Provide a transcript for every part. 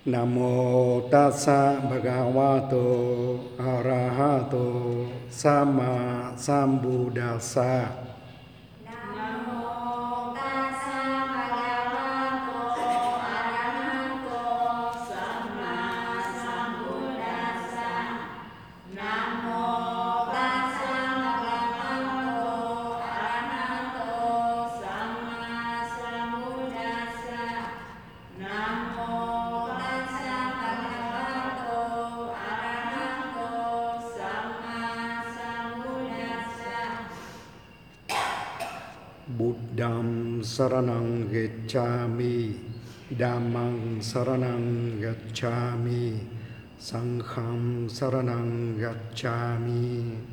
Nam mô tassa bhagavato arahato samma sambuddhassa. Nam mô tassa bhagavato arahato samma sambuddhassa. Nam mô tassa bhagavato arahato samma sambuddhassa. Nam mô tassa bhagavato arahato samma sambuddhassa. Buddham saranang gacchami, Dhammang saranang gacchami, Sangham saranang gacchami.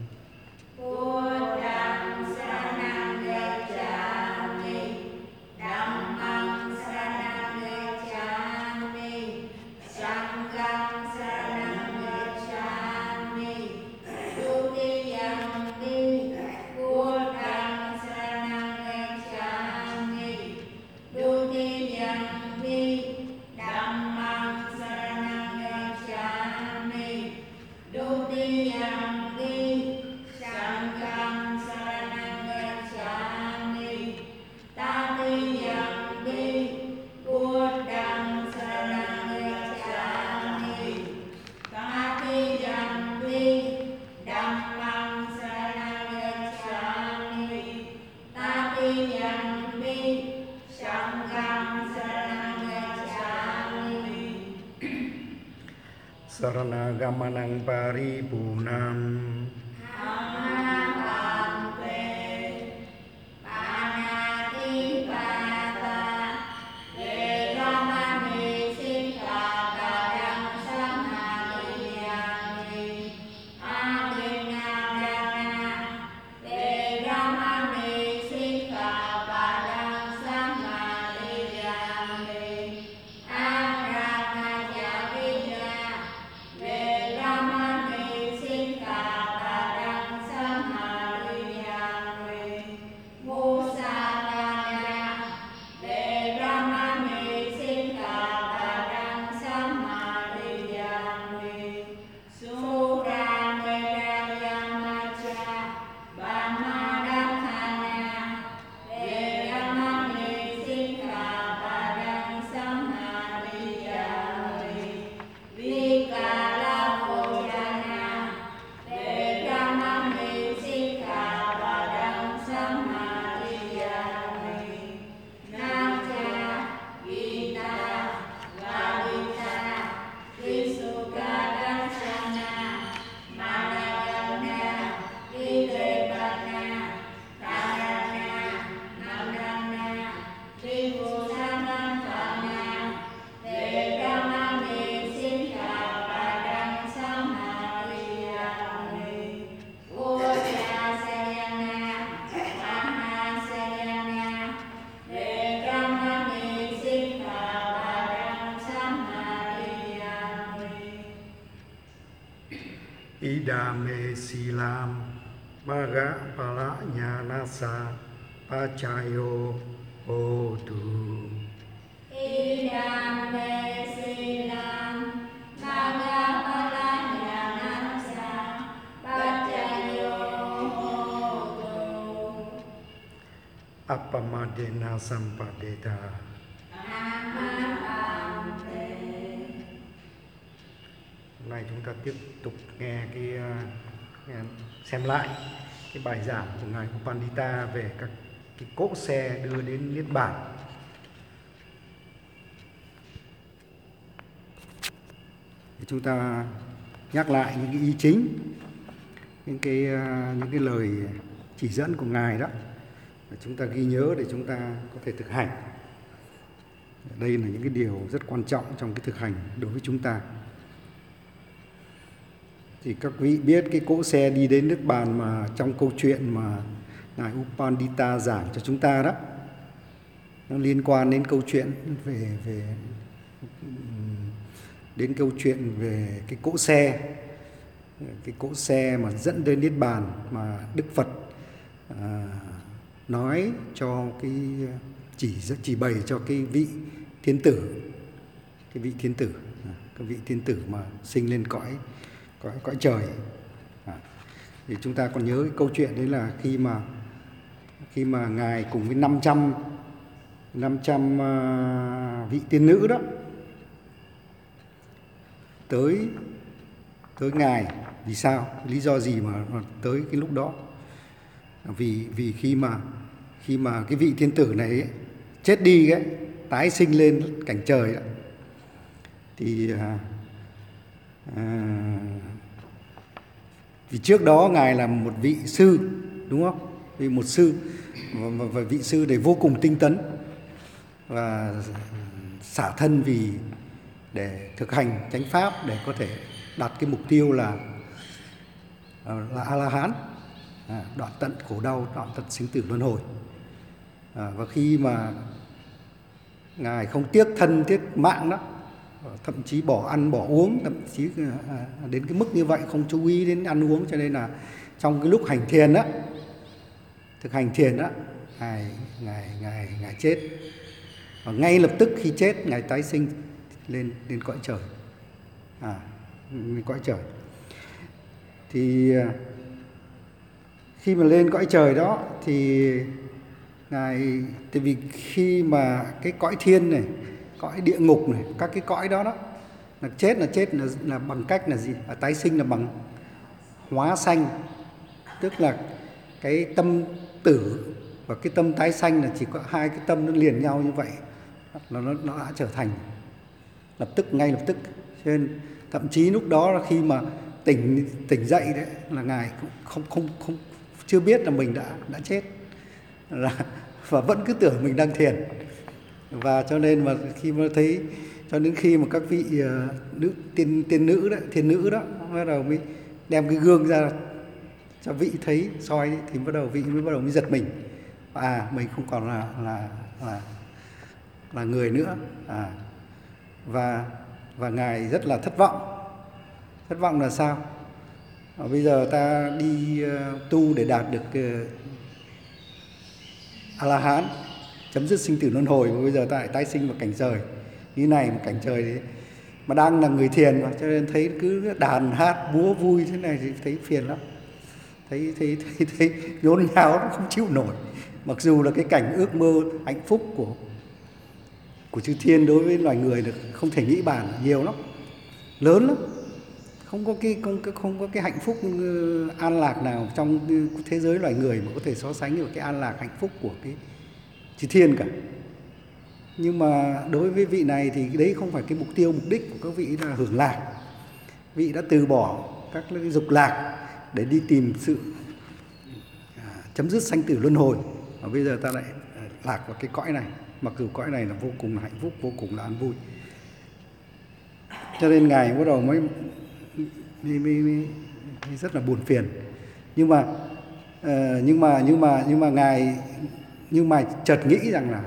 Buddham saranang gacchami, Dhammang saranang gacchami, Sangham saranang gacchami. Dutiyampi Buddham saranang gacchami, Dutiyampi Dhammang saranang gacchami, Dutiyampi Sangham saranang gacchami. Tatiyampi Buddham saranang gacchami, Tatiyampi Dhammang saranang gacchami, Tatiyampi Sangham saranang gacchami. Saranagammanang paripurnam, Amapante Panatipata Veramani Sikkhapadang Samadhiyami. Adinadana Veramani Sikkhapadang Samadhiyami. Abrahmacharya Veramani Sikkhapadang Samadhiyami. Musavada Veramani Sikkhapadang Samadhiyami. Suramerayamaca Brahmadhana Veramani Sikkhapadang Samadhiyami. Vikarabodhana Veramani Sikkhapadang Samadhiyami. Naca Gita Lalita Visuddhadasana Madagana Videbana Tarana Nandana Vibhusanatana Veramani Sikkhapadang Samadhiyami. Uddhasayana Mahasayana Veramani Sikkhapadang Samadhiyami. Idame silam, maga palanyanasa, pacayo hotu. Idam silam Bhagavalanyanasa Pacayo hotu. Appamadena sampadeta. Amapante. Hôm nay chúng ta tiếp tục nghe xem lại cái bài giảng của ngài Upandita về các cái cỗ xe đưa đến niết bàn. Thì chúng ta nhắc lại những cái ý chính, những cái lời chỉ dẫn của ngài đó, để chúng ta ghi nhớ để chúng ta có thể thực hành. Đây là những cái điều rất quan trọng trong cái thực hành đối với chúng ta. Thì các vị biết cái cỗ xe đi đến nước bàn mà trong câu chuyện mà ngài Upandita giảng cho chúng ta đó, nó liên quan đến câu chuyện đến câu chuyện về cái cỗ xe mà dẫn đến niết bàn mà Đức Phật nói cho cái chỉ bày cho cái vị thiên tử, các vị tiên tử mà sinh lên cõi trời. Thì chúng ta còn nhớ cái câu chuyện đấy là khi mà ngài cùng với 500 vị tiên nữ đó tới ngài. Vì sao? Lý do gì mà tới cái lúc đó? Vì khi mà cái vị tiên tử này ấy, chết đi ấy, tái sinh lên cảnh trời đó, thì vì trước đó ngài là một vị sư, đúng không? Vì một sư, và vị sư này vô cùng tinh tấn và xả thân để thực hành chánh pháp, để có thể đạt cái mục tiêu là A-la-hán, đoạn tận khổ đau, đoạn tận sinh tử luân hồi. Và khi mà ngài không tiếc thân tiếc mạng đó, thậm chí bỏ ăn bỏ uống, thậm chí đến cái mức như vậy, không chú ý đến ăn uống, cho nên là trong cái lúc hành thiền đó, thực hành thiền đó, ngài chết. Và ngay lập tức khi chết, ngài tái sinh lên cõi trời, lên cõi trời. Thì khi mà lên cõi trời đó thì ngài, tại vì khi mà cái cõi thiên này, cõi địa ngục này, các cái cõi đó là chết là bằng cách là gì? Tái sinh là bằng hóa sanh, tức là cái tâm tử và cái tâm tái sanh là chỉ có hai cái tâm nó liền nhau như vậy là nó đã trở thành ngay lập tức. Cho nên thậm chí lúc đó là khi mà tỉnh dậy đấy là ngài cũng không chưa biết là mình đã chết, và vẫn cứ tưởng mình đang thiền. Và cho nên mà khi mà thấy, cho đến khi mà các vị thiên nữ đó bắt đầu mới đem cái gương ra cho vị thấy soi, thì vị mới giật mình, mình không còn là người nữa. Và ngài rất là thất vọng là sao? Bây giờ ta đi tu để đạt được A-la-hán, chấm dứt sinh tử luân hồi, và bây giờ ta lại tái sinh vào cảnh trời như này, một cảnh trời đấy mà đang là người thiền mà, cho nên thấy cứ đàn hát múa vui thế này thì thấy phiền lắm, thấy nhốn nháo, nó không chịu nổi. Mặc dù là cái cảnh ước mơ hạnh phúc của chư thiên đối với loài người được không thể nghĩ bàn, nhiều lắm, lớn lắm, không có cái hạnh phúc an lạc nào trong thế giới loài người mà có thể so sánh với cái an lạc hạnh phúc của cái chư thiên cả. Nhưng mà đối với vị này thì đấy không phải cái mục tiêu, mục đích của các vị là hưởng lạc. Vị đã từ bỏ các cái dục lạc để đi tìm sự chấm dứt sanh tử luân hồi. Và bây giờ ta lại lạc vào cái cõi này, mặc dù cõi này là vô cùng là hạnh phúc, vô cùng là an vui. Cho nên ngài bắt đầu mới rất là buồn phiền. Nhưng mà chợt nghĩ rằng là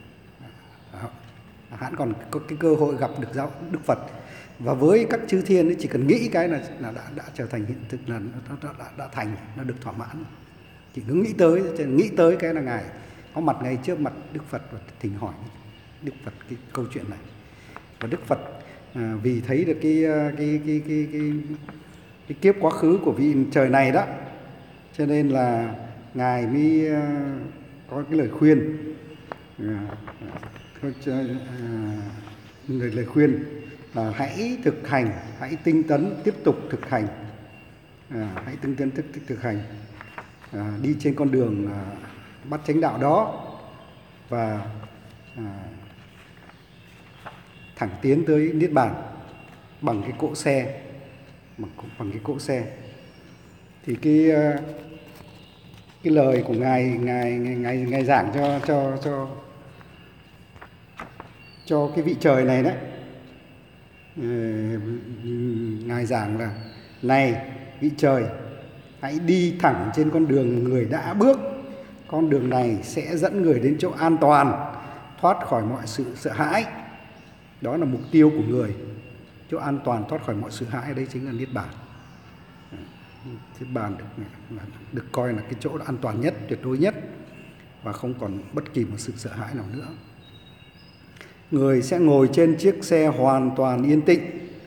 hắn còn có cái cơ hội gặp được Đức Phật, và với các chư thiên ấy, chỉ cần nghĩ cái là đã trở thành hiện thực, là đã thành, nó được thỏa mãn. Chỉ cứ nghĩ tới cái là ngài có mặt ngay trước mặt Đức Phật và thỉnh hỏi Đức Phật cái câu chuyện này. Và Đức Phật vì thấy được cái kiếp quá khứ của vị trời này đó, cho nên là ngài mới có cái lời khuyên, lời khuyên là hãy thực hành, hãy tinh tấn tiếp tục thực hành, hãy tinh tấn thực hành, đi trên con đường bắt chánh đạo đó, và thẳng tiến tới niết bàn bằng cái cỗ xe, bằng cái cỗ xe. Thì cái lời của ngài giảng cho cái vị trời này đấy, ngài giảng là: này vị trời, hãy đi thẳng trên con đường người đã bước. Con đường này sẽ dẫn người đến chỗ an toàn, thoát khỏi mọi sự sợ hãi. Đó là mục tiêu của người, chỗ an toàn, thoát khỏi mọi sự hãi, đấy chính là niết bàn. Niết bàn được coi là cái chỗ an toàn nhất, tuyệt đối nhất, và không còn bất kỳ một sự sợ hãi nào nữa. Người sẽ ngồi trên chiếc xe hoàn toàn yên tĩnh,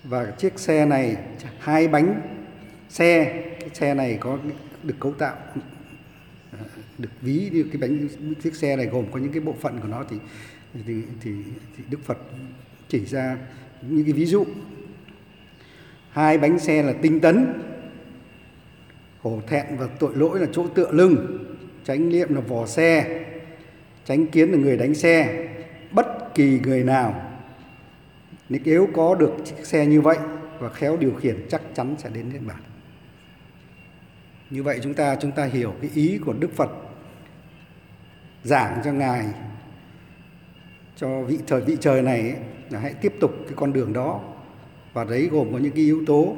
Và chiếc xe này 2 bánh xe, cái xe này có được cấu tạo, được ví như cái chiếc xe này gồm có những cái bộ phận của nó thì Đức Phật chỉ ra những cái ví dụ. 2 bánh xe là tinh tấn, hổ thẹn và tội lỗi là chỗ tựa lưng, chánh niệm là vỏ xe, chánh kiến là người đánh xe. Bất kỳ người nào nếu có được chiếc xe như vậy và khéo điều khiển chắc chắn sẽ đến Niết Bàn. Như vậy chúng ta hiểu cái ý của Đức Phật giảng cho Ngài, cho vị trời này ấy, là hãy tiếp tục cái con đường đó. Và đấy gồm có những cái yếu tố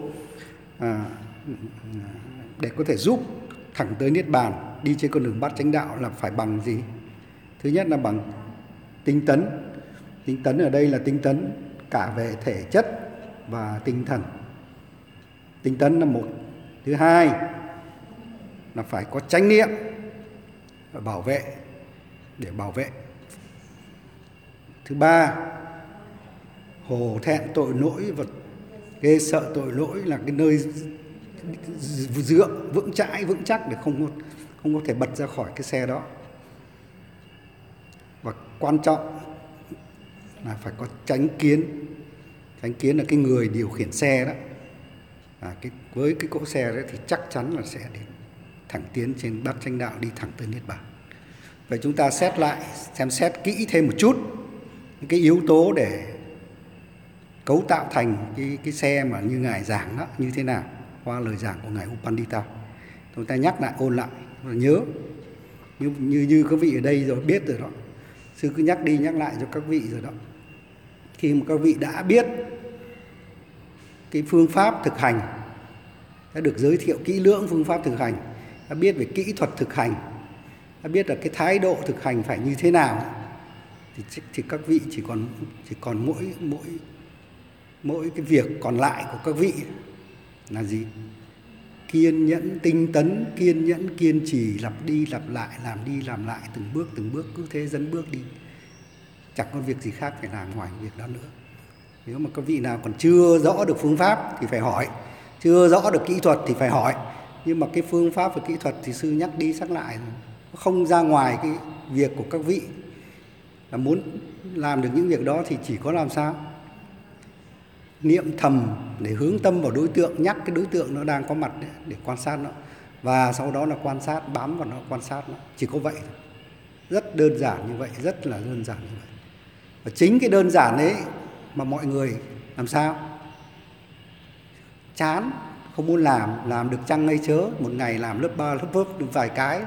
để có thể giúp thẳng tới Niết Bàn, đi trên con đường bát chánh đạo là phải bằng gì? Thứ nhất là bằng tinh tấn. Tinh tấn ở đây là tinh tấn cả về thể chất và tinh thần. Tinh tấn là một. Thứ hai là phải có chánh niệm để bảo vệ. Thứ ba, hổ thẹn tội lỗi và ghê sợ tội lỗi là cái nơi dựa vững chắc để không có thể bật ra khỏi cái xe đó. Và quan trọng là phải có chánh kiến. Chánh kiến là cái người điều khiển xe đó. Với cái cỗ xe đấy thì chắc chắn là sẽ đến thẳng tiến trên bát chánh đạo, đi thẳng tới Niết Bàn. Vậy chúng ta xem xét kỹ thêm một chút những cái yếu tố để cấu tạo thành cái xe mà như Ngài giảng đó như thế nào qua lời giảng của Ngài U Pandita. Chúng ta nhắc lại, ôn lại, nhớ như các vị ở đây rồi biết rồi đó. Sư cứ nhắc đi nhắc lại cho các vị rồi đó. Khi mà các vị đã biết cái phương pháp thực hành, đã được giới thiệu kỹ lưỡng phương pháp thực hành, đã biết về kỹ thuật thực hành, đã biết là cái thái độ thực hành phải như thế nào, thì các vị chỉ còn mỗi cái việc còn lại của các vị là gì? Kiên nhẫn tinh tấn, kiên nhẫn kiên trì, lặp đi lặp lại, làm đi làm lại, từng bước cứ thế dẫn bước đi. Chẳng có việc gì khác phải làm ngoài việc đó nữa. Nếu mà các vị nào còn chưa rõ được phương pháp thì phải hỏi, chưa rõ được kỹ thuật thì phải hỏi. Nhưng mà cái phương pháp và kỹ thuật thì sư nhắc đi nhắc lại, không ra ngoài cái việc của các vị. Là muốn làm được những việc đó thì chỉ có làm sao? Niệm thầm để hướng tâm vào đối tượng, nhắc cái đối tượng nó đang có mặt để quan sát nó. Và sau đó là quan sát, bám vào nó, quan sát nó. Chỉ có vậy thôi. Rất đơn giản như vậy, rất là đơn giản như vậy. Và chính cái đơn giản ấy mà mọi người làm sao? Chán, không muốn làm được chăng hay chớ, một ngày làm lớp 3, lớp vớp được vài cái.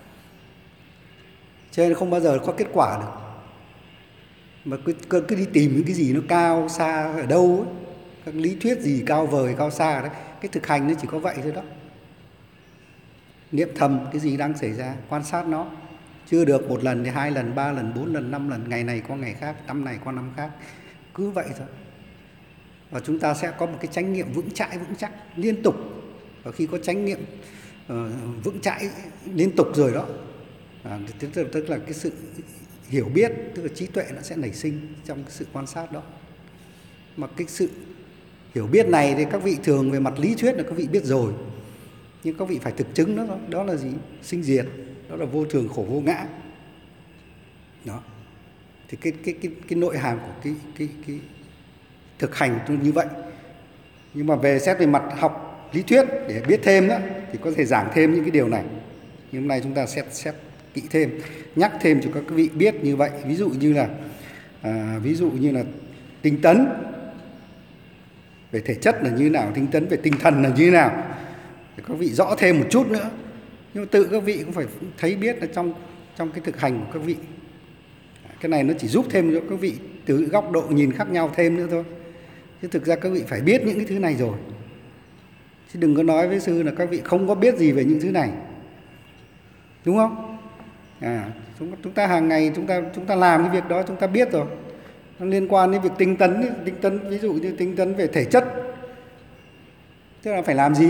Cho nên không bao giờ có kết quả được. Mà cứ đi tìm những cái gì nó cao xa ở đâu ấy, các lý thuyết gì cao vời cao xa đấy, cái thực hành nó chỉ có vậy thôi đó. Niệm thầm cái gì đang xảy ra, quan sát nó. Chưa được 1 lần thì 2 lần, 3 lần, 4 lần, 5 lần, ngày này qua ngày khác, năm này qua năm khác, cứ vậy thôi. Và chúng ta sẽ có một cái chánh niệm vững chắc liên tục. Và khi có chánh niệm vững chãi liên tục rồi đó, tức là cái sự hiểu biết, tức là trí tuệ nó sẽ nảy sinh trong cái sự quan sát đó. Mà cái sự hiểu biết này thì các vị thường về mặt lý thuyết là các vị biết rồi, nhưng các vị phải thực chứng nó. Đó là gì? Sinh diệt, đó là vô thường khổ vô ngã. Đó. Thì cái nội hàm của cái thực hành như vậy. Nhưng mà về xét về mặt học lý thuyết để biết thêm đó thì có thể giảng thêm những cái điều này. Nhưng hôm nay chúng ta xét kỹ thêm, nhắc thêm cho các vị biết như vậy. Ví dụ như là tinh tấn về thể chất là như thế nào, tinh tấn về tinh thần là như thế nào, để các vị rõ thêm một chút nữa. Nhưng mà tự các vị cũng phải thấy biết là trong cái thực hành của các vị. Cái này nó chỉ giúp thêm cho các vị từ góc độ nhìn khác nhau thêm nữa thôi. Chứ thực ra các vị phải biết những cái thứ này rồi. Chứ đừng có nói với sư là các vị không có biết gì về những thứ này. Đúng không? Chúng ta hàng ngày chúng ta làm cái việc đó chúng ta biết rồi. Nó liên quan đến việc tinh tấn, ví dụ như tinh tấn về thể chất. Tức là phải làm gì?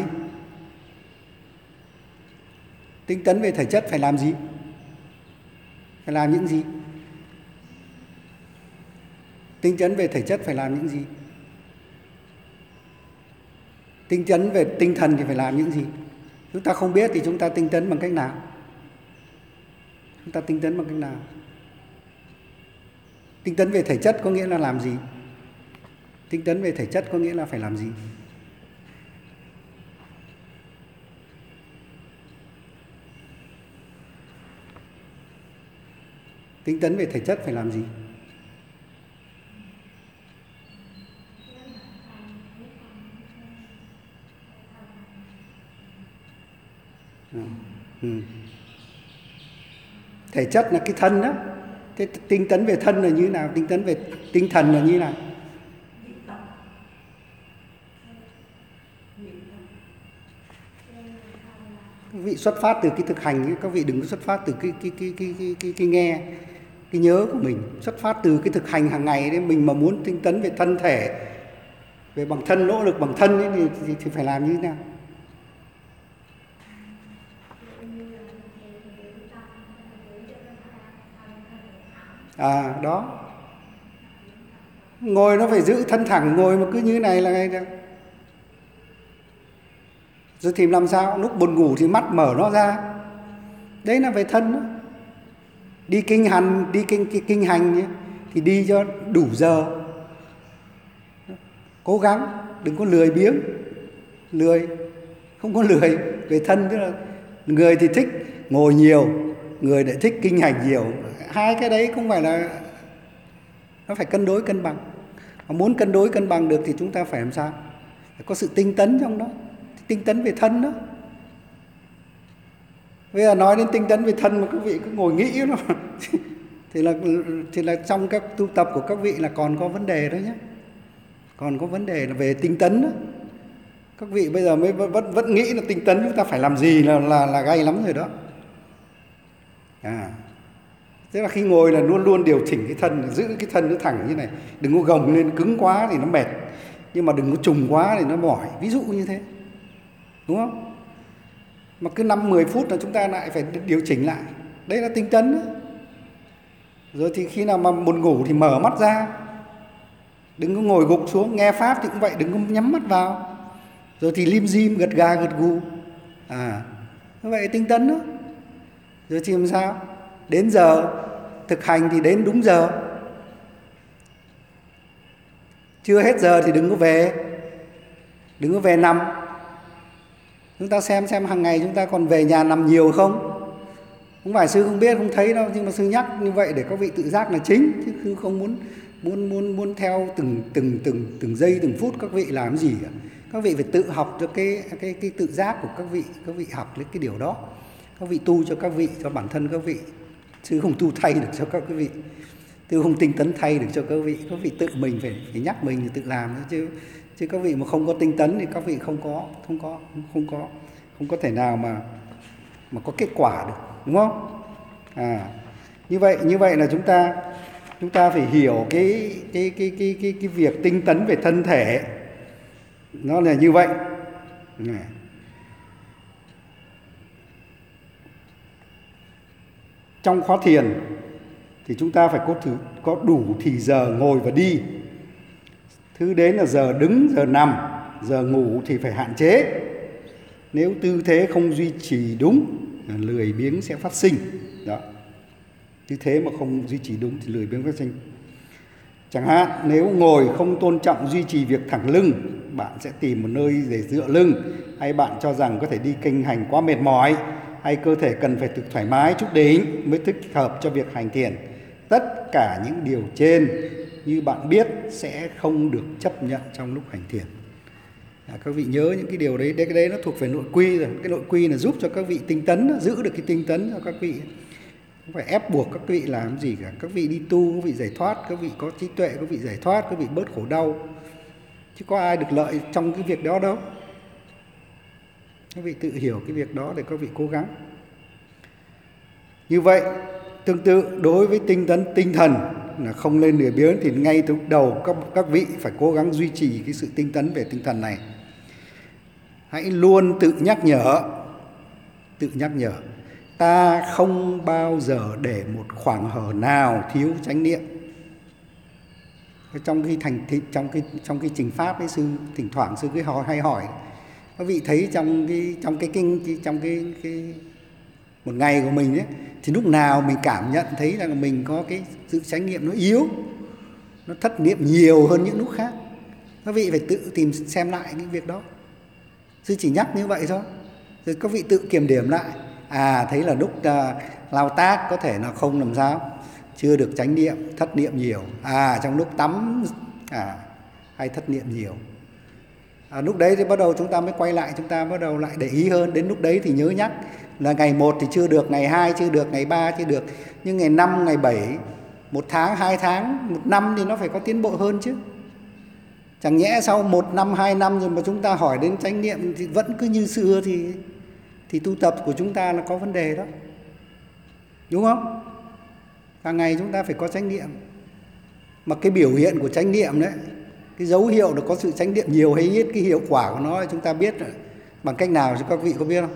Tinh tấn về thể chất phải làm gì? Phải làm những gì? Tinh tấn về thể chất phải làm những gì? Tinh tấn về tinh thần thì phải làm những gì? Chúng ta không biết thì chúng ta tinh tấn bằng cách nào? Chúng ta tinh tấn bằng cách nào? Tinh tấn về thể chất có nghĩa là làm gì? Tinh tấn về thể chất có nghĩa là phải làm gì? Tinh tấn về thể chất phải làm gì? Thể chất là cái thân đó. Thế tinh tấn về thân là như thế nào? Tinh tấn về tinh thần là như thế nào? Các vị xuất phát từ cái thực hành, các vị đừng có xuất phát từ cái nghe, cái nhớ của mình. Xuất phát từ cái thực hành hàng ngày đấy. Mình mà muốn tinh tấn về thân thể, về bằng thân, nỗ lực bằng thân ấy, thì phải làm như thế nào? Đó. Ngồi nó phải giữ thân thẳng, ngồi mà cứ như thế này là ngay được. Rồi thì làm sao? Lúc buồn ngủ thì mắt mở nó ra. Đấy là về thân đó. Đi kinh hành ấy, thì đi cho đủ giờ. Cố gắng, đừng có lười biếng. Lười, không có lười. Về thân tức là người thì thích ngồi nhiều, người lại thích kinh hành nhiều. Hai cái đấy không phải là, nó phải cân đối cân bằng. Mà muốn cân đối cân bằng được thì chúng ta phải làm sao? Phải có sự tinh tấn trong đó. Tinh tấn về thân đó. Bây giờ nói đến tinh tấn về thân mà các vị cứ ngồi nghĩ nó thì là trong các tu tập của các vị là còn có vấn đề đó nhé. Còn có vấn đề là về tinh tấn đó. Các vị bây giờ mới vẫn nghĩ là tinh tấn chúng ta phải làm gì là gay lắm rồi đó. Thế là khi ngồi là luôn luôn điều chỉnh cái thân, giữ cái thân nó thẳng như này, đừng có gồng lên cứng quá thì nó mệt, nhưng mà đừng có trùng quá thì nó mỏi, ví dụ như thế, đúng không? Mà cứ 5-10 phút là chúng ta lại phải điều chỉnh lại, đấy là tinh tấn đó. Rồi thì khi nào mà buồn ngủ thì mở mắt ra, đừng có ngồi gục xuống. Nghe pháp thì cũng vậy, đừng có nhắm mắt vào. Rồi thì lim dim, gật gà gật gù, như vậy tinh tấn đó. Rồi thì làm sao? Đến giờ thực hành thì đến đúng giờ. Chưa hết giờ thì đừng có về nằm. Chúng ta xem hàng ngày chúng ta còn về nhà nằm nhiều không? Không phải sư không biết, không thấy đâu, nhưng mà sư nhắc như vậy để các vị tự giác là chính, chứ sư không muốn theo từng giây từng phút các vị làm gì cả. Các vị phải tự học cho cái tự giác của các vị học lấy cái điều đó. Các vị tu cho các vị, cho bản thân các vị. Chứ không tu thay được cho các quý vị. Chứ không tinh tấn thay được cho các vị. Các vị tự mình phải nhắc mình thì tự làm. Chứ các vị mà không có tinh tấn thì các vị không có thể nào mà có kết quả được, đúng không? Như vậy là chúng ta phải hiểu cái việc tinh tấn về thân thể nó là như vậy. Trong khóa thiền thì chúng ta phải có đủ thì giờ ngồi và đi. Thứ đến là giờ đứng, giờ nằm, giờ ngủ thì phải hạn chế. Nếu tư thế không duy trì đúng, lười biếng sẽ phát sinh. Đó. Tư thế mà không duy trì đúng thì lười biếng phát sinh. Chẳng hạn nếu ngồi không tôn trọng duy trì việc thẳng lưng, bạn sẽ tìm một nơi để dựa lưng, hay bạn cho rằng có thể đi kinh hành quá mệt mỏi, hay cơ thể cần phải thực thoải mái chút đỉnh mới thích hợp cho việc hành thiền. Tất cả những điều trên như bạn biết sẽ không được chấp nhận trong lúc hành thiền. Các vị nhớ những cái điều đấy, cái đấy nó thuộc về nội quy rồi. Cái nội quy là giúp cho các vị tinh tấn, giữ được cái tinh tấn cho các vị. Không phải ép buộc các vị làm gì cả. Các vị đi tu, các vị giải thoát, các vị có trí tuệ, các vị giải thoát, các vị bớt khổ đau. Chứ có ai được lợi trong cái việc đó đâu. Các vị tự hiểu cái việc đó để các vị cố gắng. Như vậy, tương tự đối với tinh tấn tinh thần là không lên lười biếng thì ngay từ đầu các vị phải cố gắng duy trì cái sự tinh tấn về tinh thần này. Hãy luôn tự nhắc nhở. Ta không bao giờ để một khoảng hở nào thiếu chánh niệm. Trong khi trình pháp ấy, sư thỉnh thoảng sư cứ hay hỏi Các vị thấy trong cái một ngày của mình ấy, thì lúc nào mình cảm nhận thấy rằng mình có cái sự chánh niệm nó yếu, nó thất niệm nhiều hơn những lúc khác. Các vị phải tự tìm xem lại cái việc đó. Sư chỉ nhắc như vậy thôi. Rồi các vị tự kiểm điểm lại. Thấy là lúc lao tác có thể là không làm sao, chưa được chánh niệm, thất niệm nhiều. Trong lúc tắm hay thất niệm nhiều. Lúc đấy thì bắt đầu chúng ta mới quay lại, chúng ta bắt đầu lại để ý hơn. Đến lúc đấy thì nhớ nhắc là ngày 1 thì chưa được, ngày 2 chưa được, ngày 3 chưa được. Nhưng ngày 5, ngày 7, 1 tháng, 2 tháng, 1 năm thì nó phải có tiến bộ hơn chứ. Chẳng nhẽ sau 1 năm, 2 năm rồi mà chúng ta hỏi đến chánh niệm thì vẫn cứ như xưa thì tu tập của chúng ta là có vấn đề đó. Đúng không? Hàng ngày chúng ta phải có chánh niệm. Mà cái biểu hiện của chánh niệm đấy, cái dấu hiệu là có sự chánh niệm nhiều hay ít, cái hiệu quả của nó chúng ta biết rồi. Bằng cách nào chứ các vị có biết không?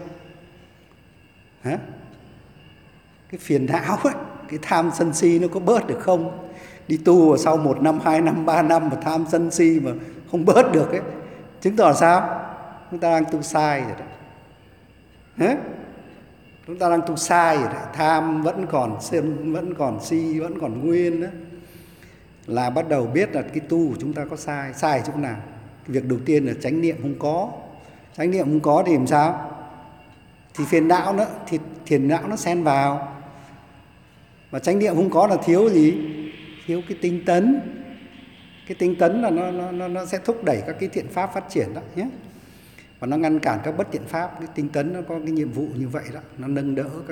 Cái phiền não ấy, cái tham sân si nó có bớt được không? Đi tu vào sau 1 năm, 2 năm, 3 năm mà tham sân si mà không bớt được ấy, chứng tỏ sao? Chúng ta đang tu sai rồi đấy. Chúng ta đang tu sai rồi đấy. Tham vẫn còn, sân vẫn còn, si vẫn còn nguyên đó. Là bắt đầu biết là cái tu của chúng ta có sai. Sai ở chỗ nào? Cái việc đầu tiên là chánh niệm không có. Chánh niệm không có thì làm sao? Thì phiền não nữa, thì thiền não nó xen vào. Và chánh niệm không có là thiếu gì? Thiếu cái tinh tấn. Cái tinh tấn là nó sẽ thúc đẩy các cái thiện pháp phát triển đó nhé. Và nó ngăn cản các bất thiện pháp. Cái tinh tấn nó có cái nhiệm vụ như vậy đó. Nó nâng đỡ các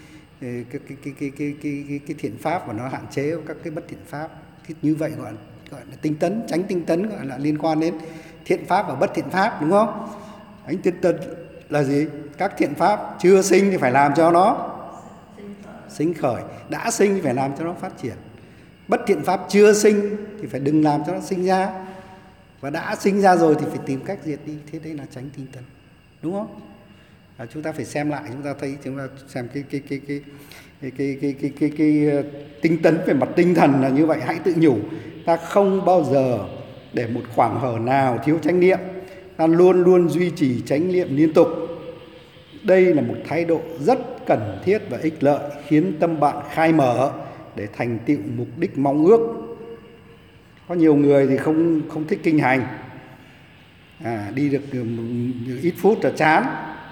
cái thiện pháp và nó hạn chế các cái bất thiện pháp. Như vậy gọi là tinh tấn. Tránh tinh tấn gọi là liên quan đến thiện pháp và bất thiện pháp, đúng không? Tránh tinh tấn là gì? Các thiện pháp chưa sinh thì phải làm cho nó sinh khởi. Đã sinh thì phải làm cho nó phát triển. Bất thiện pháp chưa sinh thì phải đừng làm cho nó sinh ra. Và đã sinh ra rồi thì phải tìm cách diệt đi. Thế đấy là tránh tinh tấn, đúng không? Chúng ta phải xem lại, chúng ta thấy, chúng ta xem cái tinh tấn về mặt tinh thần là như vậy. Hãy tự nhủ, ta không bao giờ để một khoảng hở nào thiếu chánh niệm, ta luôn luôn duy trì chánh niệm liên tục. Đây là một thái độ rất cần thiết và ích lợi, khiến tâm bạn khai mở để thành tựu mục đích mong ước. Có nhiều người thì không thích kinh hành, đi được ít phút là chán,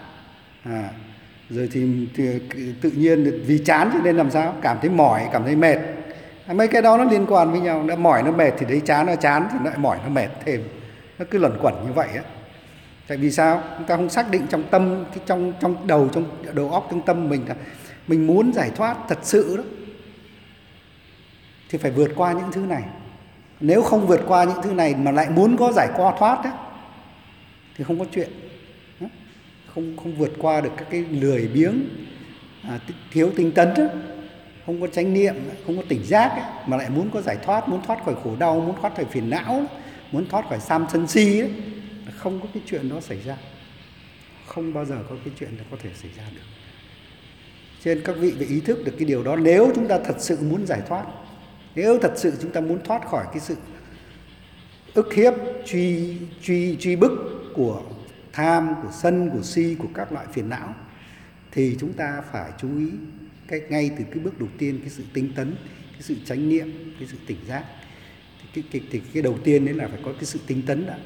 rồi thì tự nhiên vì chán cho nên làm sao? Cảm thấy mỏi, cảm thấy mệt. Mấy cái đó nó liên quan với nhau. Đã mỏi nó mệt thì đấy chán nó chán thì lại mỏi nó mệt thêm. Nó cứ luẩn quẩn như vậy á. Tại vì sao? Chúng ta không xác định trong tâm, trong đầu, trong đầu óc, trong tâm mình là mình muốn giải thoát thật sự đó, thì phải vượt qua những thứ này. Nếu không vượt qua những thứ này mà lại muốn có giải qua thoát đó, thì không có chuyện. Không vượt qua được các cái lười biếng, thiếu tinh tấn đó, không có chánh niệm, không có tỉnh giác ấy, mà lại muốn có giải thoát, muốn thoát khỏi khổ đau, muốn thoát khỏi phiền não, muốn thoát khỏi tham sân si ấy, không có cái chuyện đó xảy ra. Không bao giờ có cái chuyện đó có thể xảy ra được. Cho nên các vị phải ý thức được cái điều đó. Nếu chúng ta thật sự muốn giải thoát, nếu thật sự chúng ta muốn thoát khỏi cái sự ức hiếp, truy bức của tham, của sân, của si, của các loại phiền não, thì chúng ta phải chú ý ngay từ cái bước đầu tiên, cái sự tinh tấn, cái sự chánh niệm, cái sự tỉnh giác. Thì cái đầu tiên đấy là phải có cái sự tinh tấn đã.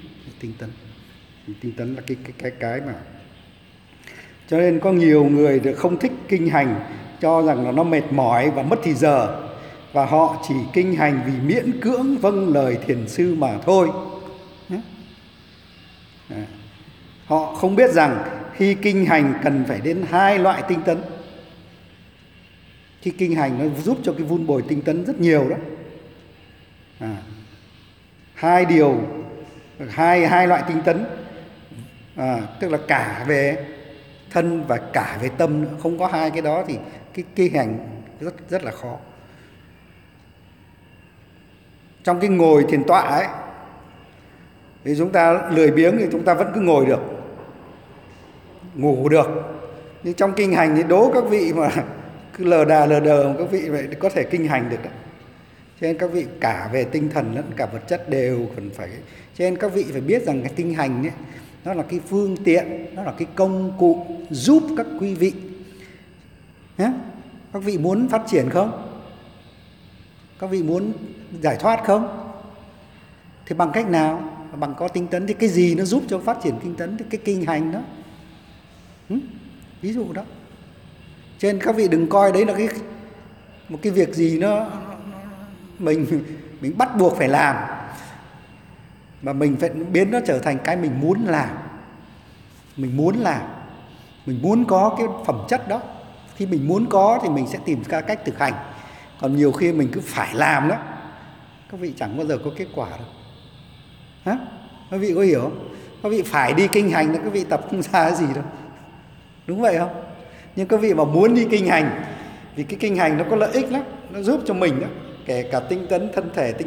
Tinh tấn là cái mà. Cho nên có nhiều người không thích kinh hành, cho rằng là nó mệt mỏi và mất thì giờ, và họ chỉ kinh hành vì miễn cưỡng vâng lời thiền sư mà thôi. Họ không biết rằng khi kinh hành cần phải đến 2 loại tinh tấn. Khi kinh hành nó giúp cho cái vun bồi tinh tấn rất nhiều đó. 2 điều, hai loại tinh tấn, tức là cả về thân và cả về tâm nữa. Không có 2 cái đó thì cái kinh hành rất là khó. Trong cái ngồi thiền tọa ấy, thì chúng ta lười biếng thì chúng ta vẫn cứ ngồi được, ngủ được. Nhưng trong kinh hành thì đố các vị mà cứ lờ đờ các vị vậy có thể kinh hành được đó. Cho nên các vị cả về tinh thần lẫn cả vật chất đều cần phải. Cho nên các vị phải biết rằng cái kinh hành ấy, nó là cái phương tiện, nó là cái công cụ giúp các quý vị. Nhé? Các vị muốn phát triển không? Các vị muốn giải thoát không? Thì bằng cách nào? Bằng có tinh tấn. Thì cái gì nó giúp cho phát triển tinh tấn? Thì cái kinh hành đó. Ví dụ đó. Cho nên các vị đừng coi đấy là một cái việc gì mình bắt buộc phải làm, mà mình phải biến nó trở thành cái mình muốn làm. Mình muốn làm, mình muốn có cái phẩm chất đó. Khi mình muốn có thì mình sẽ tìm ra cách thực hành. Còn nhiều khi mình cứ phải làm đó, các vị chẳng bao giờ có kết quả đâu. Hả? Các vị có hiểu không? Các vị phải đi kinh hành là các vị tập không ra cái gì đâu. Đúng vậy không? Nhưng các vị mà muốn đi kinh hành, vì cái kinh hành nó có lợi ích lắm, nó giúp cho mình đó, kể cả tinh tấn thân thể, tinh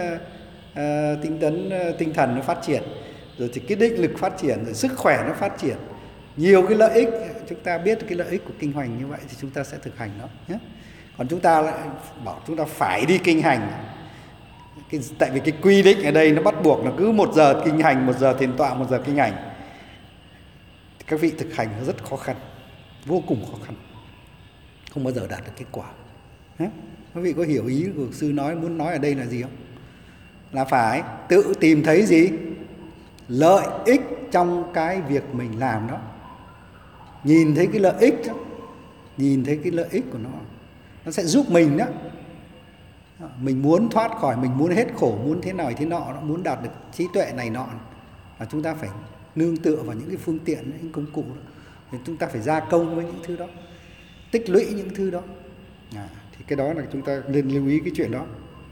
tấn tinh thần nó phát triển, rồi thì cái định lực phát triển, rồi sức khỏe nó phát triển. Nhiều cái lợi ích, chúng ta biết cái lợi ích của kinh hành như vậy thì chúng ta sẽ thực hành nó nhé. Còn chúng ta lại bảo chúng ta phải đi kinh hành, tại vì cái quy định ở đây nó bắt buộc là cứ 1 giờ kinh hành, 1 giờ thiền tọa, 1 giờ kinh hành. Các vị thực hành nó rất khó khăn, vô cùng khó khăn, không bao giờ đạt được kết quả. Các vị có hiểu ý của sư muốn nói ở đây là gì không? Là phải tự tìm thấy gì? Lợi ích trong cái việc mình làm đó. Nhìn thấy cái lợi ích đó, nhìn thấy cái lợi ích của nó sẽ giúp mình đó. Mình muốn thoát khỏi, mình muốn hết khổ, muốn thế nào thế nọ, muốn đạt được trí tuệ này nọ, là chúng ta phải nương tựa vào những cái phương tiện, những công cụ đó. Thì chúng ta phải gia công với những thứ đó, tích lũy những thứ đó. Thì cái đó là chúng ta nên lưu ý cái chuyện đó.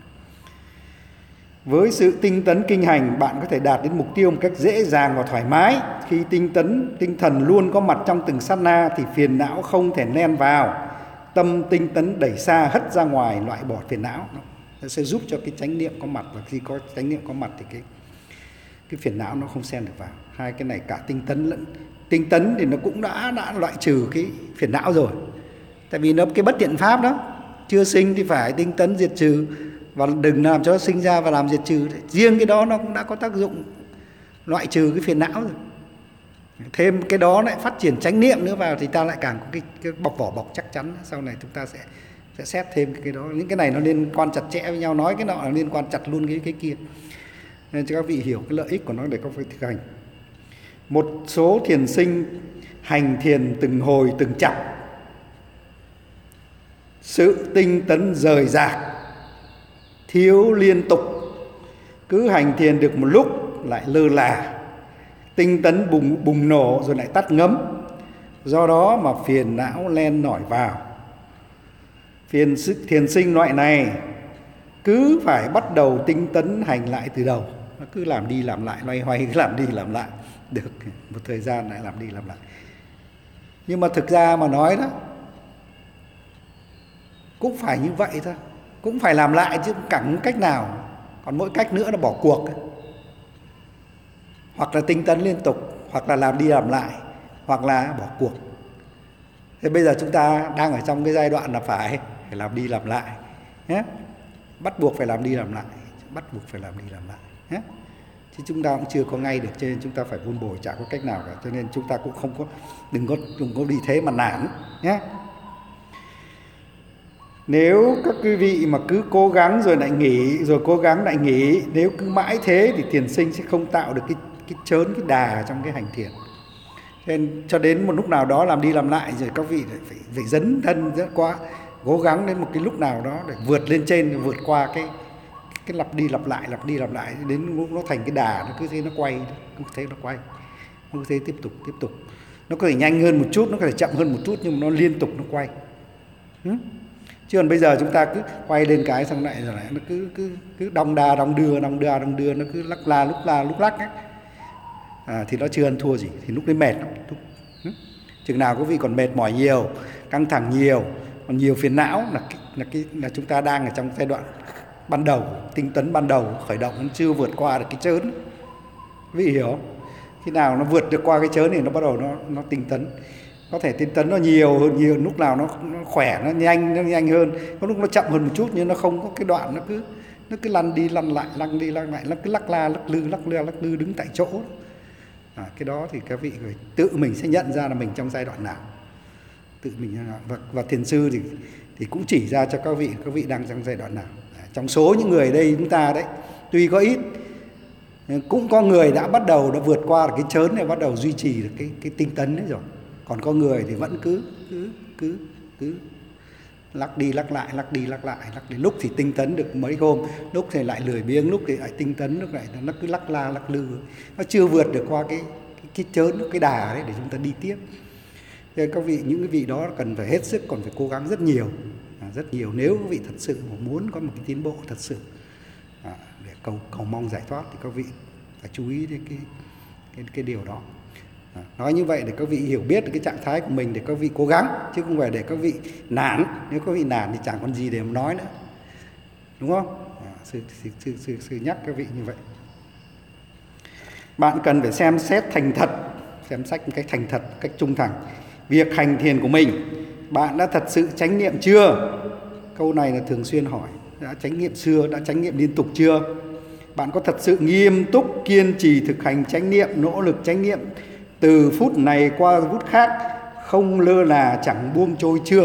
Với sự tinh tấn kinh hành, bạn có thể đạt đến mục tiêu một cách dễ dàng và thoải mái. Khi tinh thần luôn có mặt trong từng sát na thì phiền não không thể len vào. Tâm tinh tấn đẩy xa, hất ra ngoài, loại bỏ phiền não. Nó sẽ giúp cho cái chánh niệm có mặt, và khi có chánh niệm có mặt thì cái phiền não nó không xen được vào. Hai cái này cả tinh tấn lẫn tinh tấn thì nó cũng đã loại trừ cái phiền não rồi. Tại vì nó cái bất thiện pháp đó, chưa sinh thì phải tinh tấn diệt trừ, và đừng làm cho nó sinh ra và làm diệt trừ. Riêng cái đó nó cũng đã có tác dụng loại trừ cái phiền não rồi. Thêm cái đó lại phát triển chánh niệm nữa vào thì ta lại càng có cái vỏ bọc chắc chắn. Sau này chúng ta sẽ xét thêm cái đó. Những cái này nó liên quan chặt chẽ với nhau, nói cái nọ là liên quan chặt luôn cái kia. Nên cho các vị hiểu cái lợi ích của nó để các vị thực hành. Một số thiền sinh hành thiền từng hồi từng chập, sự tinh tấn rời rạc, thiếu liên tục, cứ hành thiền được một lúc lại lơ là, tinh tấn bùng nổ rồi lại tắt ngấm. Do đó mà phiền não len lỏi vào. Thiền sinh loại này cứ phải bắt đầu tinh tấn hành lại từ đầu. Nó cứ làm đi làm lại, loay hoay làm đi làm lại, được một thời gian lại làm đi làm lại. Nhưng mà thực ra mà nói đó, cũng phải như vậy thôi, cũng phải làm lại chứ chẳng cách nào. Còn mỗi cách nữa là bỏ cuộc, hoặc là tinh tấn liên tục, hoặc là làm đi làm lại, hoặc là bỏ cuộc. Thế bây giờ chúng ta đang ở trong cái giai đoạn là phải làm đi làm lại nhé. Bắt buộc phải làm đi làm lại, bắt buộc phải làm đi làm lại nhé. Chứ chúng ta cũng chưa có ngay được, cho nên chúng ta phải vun bồi, chả có cách nào cả. Cho nên chúng ta cũng không có, đừng có đi thế mà nản nhé. Nếu các quý vị mà cứ cố gắng rồi lại nghỉ, rồi cố gắng lại nghỉ, nếu cứ mãi thế thì thiền sinh sẽ không tạo được cái chớn, cái đà trong cái hành thiền. Nên cho đến một lúc nào đó làm đi làm lại rồi các vị phải dấn thân rất quá, cố gắng đến một cái lúc nào đó để vượt lên trên, vượt qua cái lặp đi lặp lại, đến lúc nó thành cái đà, nó cứ thế nó quay, cứ thế nó quay, cứ thế tiếp tục. Nó có thể nhanh hơn một chút, nó có thể chậm hơn một chút, nhưng mà nó liên tục nó quay. Chứ còn bây giờ chúng ta cứ quay lên cái xong lại rồi nó cứ đong đưa, nó cứ lúc lắc ấy. Thì nó chưa ăn thua gì, thì lúc đấy mệt lắm. Chừng nào quý vị còn mệt mỏi nhiều, căng thẳng nhiều, còn nhiều phiền não là chúng ta đang ở trong giai đoạn ban đầu, tinh tấn ban đầu, khởi động, nó chưa vượt qua được cái chớn. Quý vị hiểu không? Khi nào nó vượt được qua cái chớn thì nó bắt đầu nó tinh tấn. Có thể tinh tấn nó nhiều hơn, lúc nào nó khỏe, nó nhanh hơn, có lúc nó chậm hơn một chút, nhưng nó không có cái đoạn nó cứ lăn đi lăn lại, nó cứ lắc lư đứng tại chỗ. Cái đó thì các vị phải tự mình sẽ nhận ra là mình trong giai đoạn nào, tự mình. Và thiền sư thì cũng chỉ ra cho các vị đang trong giai đoạn nào. Trong số những người ở đây chúng ta đấy, tuy có ít, cũng có người đã vượt qua được cái chớn này, bắt đầu duy trì được cái tinh tấn đấy rồi. Còn có người thì vẫn cứ lắc đi lắc lại, lúc thì tinh tấn được mấy hôm, lúc thì lại lười biếng, lúc thì lại tinh tấn, lúc lại nó cứ lắc la lắc lư, nó chưa vượt được qua cái chớn, cái đà đấy để chúng ta đi tiếp. Thế các vị, những cái vị đó cần phải hết sức, còn phải cố gắng rất nhiều, nếu các vị thật sự mà muốn có một cái tiến bộ thật sự để cầu mong giải thoát, thì các vị phải chú ý đến cái điều đó. Nói như vậy để các vị hiểu biết được cái trạng thái của mình, để các vị cố gắng, chứ không phải để các vị nản. Nếu các vị nản thì chẳng còn gì để mà nói nữa, đúng không? Sư nhắc các vị như vậy. Bạn cần phải xem xét thành thật, xem sách một cách thành thật, cách trung thành. Việc hành thiền của mình, bạn đã thật sự chánh niệm chưa? Câu này là thường xuyên hỏi. Đã chánh niệm chưa? Đã chánh niệm liên tục chưa? Bạn có thật sự nghiêm túc, kiên trì thực hành chánh niệm, nỗ lực chánh niệm từ phút này qua phút khác, không lơ là, chẳng buông trôi chưa?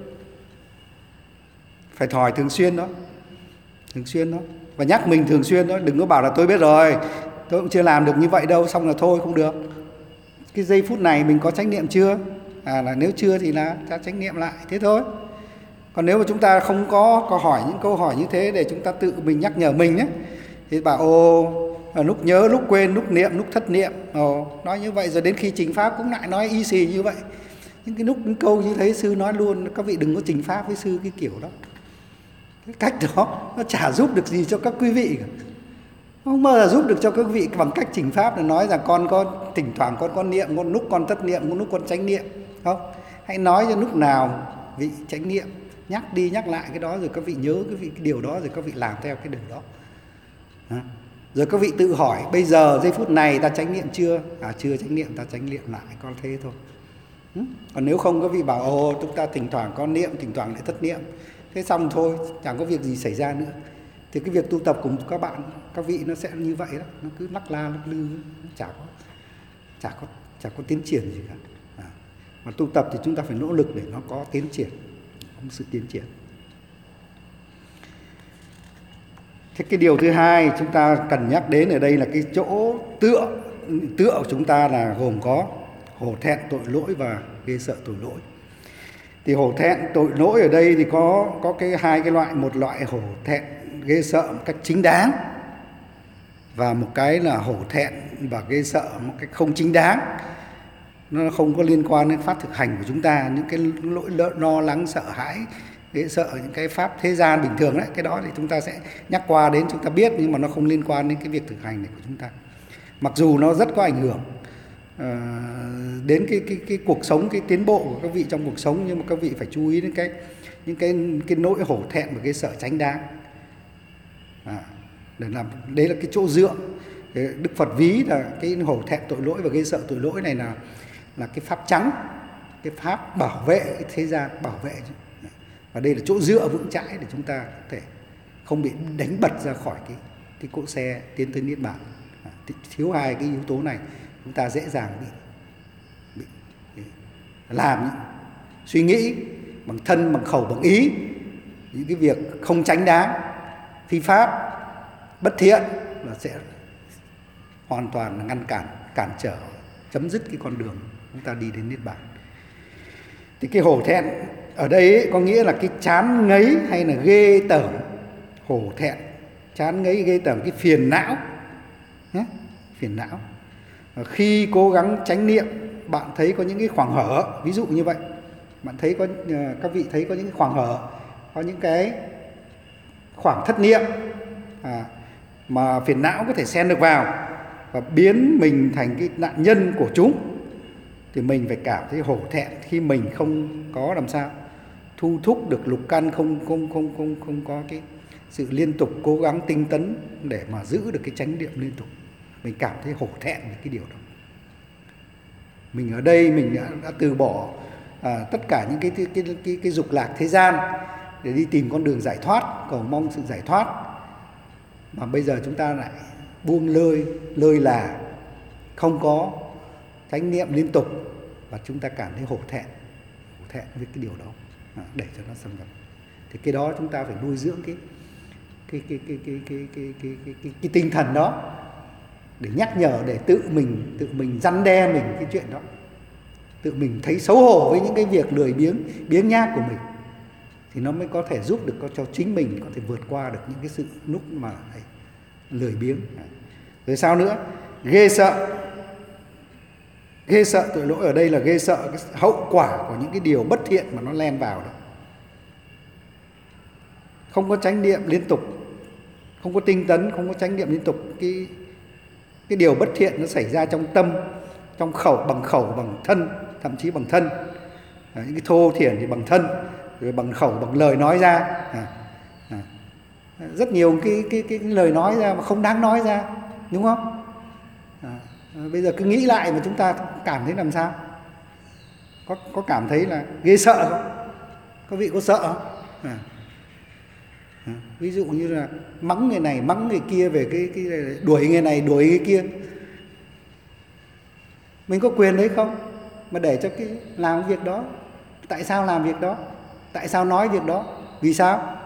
Phải hỏi thường xuyên đó. Và nhắc mình thường xuyên đó. Đừng có bảo là tôi biết rồi, tôi cũng chưa làm được như vậy đâu, xong là thôi không được. Cái giây phút này mình có chánh niệm chưa? Là nếu chưa thì là ta chánh niệm lại, thế thôi. Còn nếu mà chúng ta không có hỏi những câu hỏi như thế để chúng ta tự mình nhắc nhở mình ấy, thì bảo lúc nhớ, lúc quên, lúc niệm, lúc thất niệm, nói như vậy rồi đến khi trình pháp cũng lại nói y xì như vậy. Những câu như thế sư nói luôn, các vị đừng có trình pháp với sư cái kiểu đó. Cái cách đó nó chả giúp được gì cho các quý vị cả. Không bao giờ giúp được cho các vị bằng cách trình pháp là nói rằng con có thỉnh thoảng con có niệm, con lúc con thất niệm, con lúc con chánh niệm. Không, hãy nói cho lúc nào vị chánh niệm, nhắc đi nhắc lại cái đó, rồi các vị nhớ cái điều đó, rồi các vị làm theo cái điều đó. Rồi các vị tự hỏi, bây giờ giây phút này ta chánh niệm chưa? Chưa chánh niệm, ta chánh niệm lại, con thế thôi. Còn nếu không, các vị bảo chúng ta thỉnh thoảng có niệm, thỉnh thoảng lại thất niệm, thế xong thôi, chẳng có việc gì xảy ra nữa. Thì cái việc tu tập của các vị nó sẽ như vậy đó, nó cứ lắc la lắc lư, chả có tiến triển gì cả. Mà tu tập thì chúng ta phải nỗ lực để nó có tiến triển, có một sự tiến triển. Thế cái điều thứ hai chúng ta cần nhắc đến ở đây là cái chỗ tựa của chúng ta là gồm có hổ thẹn, tội lỗi và ghê sợ tội lỗi. Thì hổ thẹn, tội lỗi ở đây thì có hai cái loại, một loại hổ thẹn ghê sợ một cách chính đáng, và một cái là hổ thẹn và ghê sợ một cách không chính đáng. Nó không có liên quan đến pháp thực hành của chúng ta, những cái lỗi lo lắng, sợ hãi, ghê sợ những cái pháp thế gian bình thường đấy, cái đó thì chúng ta sẽ nhắc qua đến, chúng ta biết, nhưng mà nó không liên quan đến cái việc thực hành này của chúng ta. Mặc dù nó rất có ảnh hưởng đến cái cuộc sống, cái tiến bộ của các vị trong cuộc sống, nhưng mà các vị phải chú ý đến những cái nỗi hổ thẹn và cái sợ tránh đáng. Để làm đấy là cái chỗ dựa. Đức Phật ví là cái hổ thẹn tội lỗi và cái sợ tội lỗi này là cái pháp trắng, cái pháp bảo vệ cái thế gian, bảo vệ. Và đây là chỗ dựa vững chãi để chúng ta có thể không bị đánh bật ra khỏi cái cỗ xe tiến tới niết bàn. Thiếu hai cái yếu tố này, chúng ta dễ dàng bị làm những suy nghĩ bằng thân, bằng khẩu, bằng ý, những cái việc không chánh đáng, phi pháp, bất thiện, là sẽ hoàn toàn là ngăn cản trở, chấm dứt cái con đường chúng ta đi đến niết bàn. Thì cái hổ thẹn ở đây ấy, có nghĩa là cái chán ngấy hay là ghê tởm. Hổ thẹn, chán ngấy, ghê tởm, cái phiền não nhé, phiền não. Khi cố gắng chánh niệm, bạn thấy có những cái khoảng hở, ví dụ như vậy, bạn thấy các vị thấy có những cái khoảng hở, có những cái khoảng thất niệm mà phiền não có thể xen được vào và biến mình thành cái nạn nhân của chúng, thì mình phải cảm thấy hổ thẹn khi mình không có làm sao thu thúc được lục căn, không có cái sự liên tục cố gắng tinh tấn để mà giữ được cái chánh niệm liên tục. Mình cảm thấy hổ thẹn về cái điều đó. Mình ở đây mình đã từ bỏ tất cả những cái dục lạc thế gian để đi tìm con đường giải thoát, cầu mong sự giải thoát. Mà bây giờ chúng ta lại buông lơi là không có chánh niệm liên tục, và chúng ta cảm thấy hổ thẹn với cái điều đó, để cho nó xâm nhập. Thì cái đó chúng ta phải nuôi dưỡng cái tinh thần đó, để nhắc nhở, để tự mình răn đe mình cái chuyện đó, tự mình thấy xấu hổ với những cái việc lười biếng nhác của mình, thì nó mới có thể giúp được cho chính mình có thể vượt qua được những cái sự lúc mà lười biếng. Rồi sao nữa? Ghê sợ tội lỗi ở đây là ghê sợ cái hậu quả của những cái điều bất thiện mà nó len vào đó. Không có chánh niệm liên tục, không có tinh tấn, không có chánh niệm liên tục, cái điều bất thiện nó xảy ra trong tâm, trong khẩu, bằng thân, thậm chí bằng thân. Những cái thô thiển thì bằng thân, rồi bằng khẩu, bằng lời nói ra. Rất nhiều cái lời nói ra mà không đáng nói ra, đúng không? Bây giờ cứ nghĩ lại mà chúng ta cảm thấy làm sao? Có cảm thấy là ghê sợ không? Các vị có sợ không? Ví dụ như là mắng người này, mắng người kia về cái đuổi người này, đuổi người kia. Mình có quyền đấy không? Mà để cho làm việc đó. Tại sao làm việc đó? Tại sao nói việc đó? Vì sao?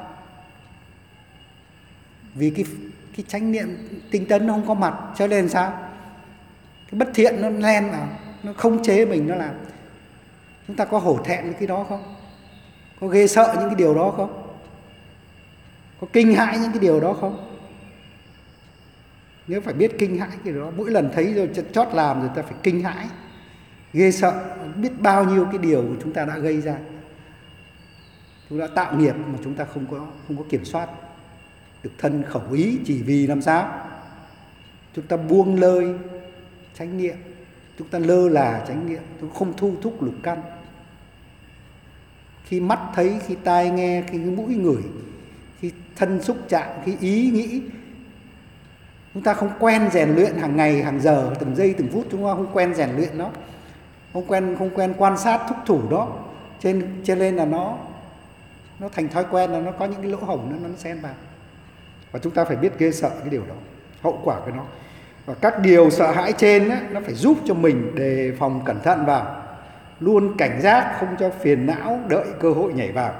Vì cái chánh niệm tinh tấn nó không có mặt, cho nên sao? Cái bất thiện nó len vào, nó khống chế mình, nó làm. Chúng ta có hổ thẹn với cái đó không? Có ghê sợ những cái điều đó không? Có kinh hãi những cái điều đó không? Nếu phải biết kinh hãi cái đó, mỗi lần thấy rồi chót làm rồi ta phải kinh hãi, ghê sợ, biết bao nhiêu cái điều chúng ta đã gây ra. Chúng ta tạo nghiệp mà chúng ta không có kiểm soát được thân khẩu ý, chỉ vì làm sao? Chúng ta buông lơi chánh niệm, chúng ta lơ là chánh niệm, chúng ta không thu thúc lục căn. Khi mắt thấy, khi tai nghe, khi mũi ngửi, khi thân xúc chạm, khi ý nghĩ, chúng ta không quen rèn luyện hàng ngày, hàng giờ, từng giây từng phút, chúng ta không quen rèn luyện nó, không quen quan sát thúc thủ đó, cho nên là nó thành thói quen, là nó có những cái lỗ hổng nó xen vào. Và chúng ta phải biết ghê sợ cái điều đó, hậu quả của nó. Và các điều sợ hãi trên á, nó phải giúp cho mình đề phòng cẩn thận vào, luôn cảnh giác, không cho phiền não đợi cơ hội nhảy vào.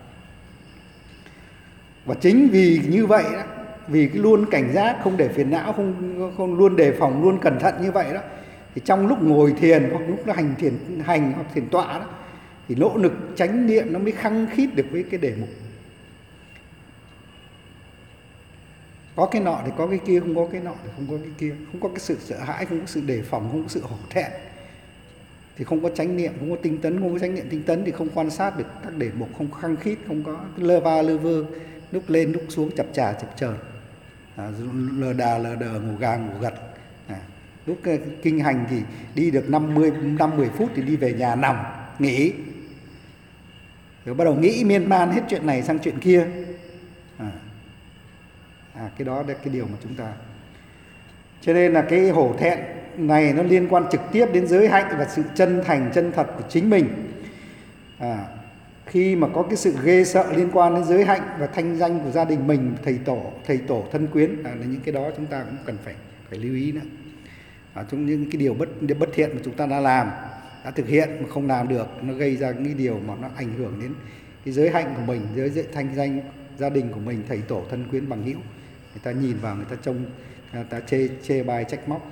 Và chính vì như vậy đó, vì cái luôn cảnh giác, không để phiền não, không luôn đề phòng, luôn cẩn thận như vậy đó, thì trong lúc ngồi thiền hoặc lúc nó hành hoặc thiền tọa đó, thì nỗ lực chánh niệm nó mới khăng khít được với cái đề mục. Có cái nọ thì có cái kia, không có cái nọ thì không có cái kia, không có cái sự sợ hãi, không có sự đề phòng, không có sự hổ thẹn, thì không có chánh niệm, không có tinh tấn. Không có chánh niệm tinh tấn thì không quan sát được các đề mục, không khăng khít, không có lơ va lơ vơ, lúc lên lúc xuống, chập chà chập chờn, lờ đà lờ đờ, ngủ gà ngủ gật. Lúc kinh hành thì đi được 5-10 phút thì đi về nhà nằm nghỉ, rồi bắt đầu nghĩ miên man hết chuyện này sang chuyện kia. Cái đó là cái điều mà chúng ta, cho nên là cái hổ thẹn này nó liên quan trực tiếp đến giới hạnh và sự chân thành chân thật của chính mình. Khi mà có cái sự ghê sợ liên quan đến giới hạnh và thanh danh của gia đình mình, thầy tổ thân quyến, là những cái đó chúng ta cũng cần phải lưu ý nữa. Trong những cái điều bất thiện mà chúng ta đã làm, đã thực hiện mà không làm được, nó gây ra những cái điều mà nó ảnh hưởng đến cái giới hạnh của mình, giới thanh danh gia đình của mình, thầy tổ thân quyến bằng hữu, người ta nhìn vào, người ta trông, người ta chê bai trách móc.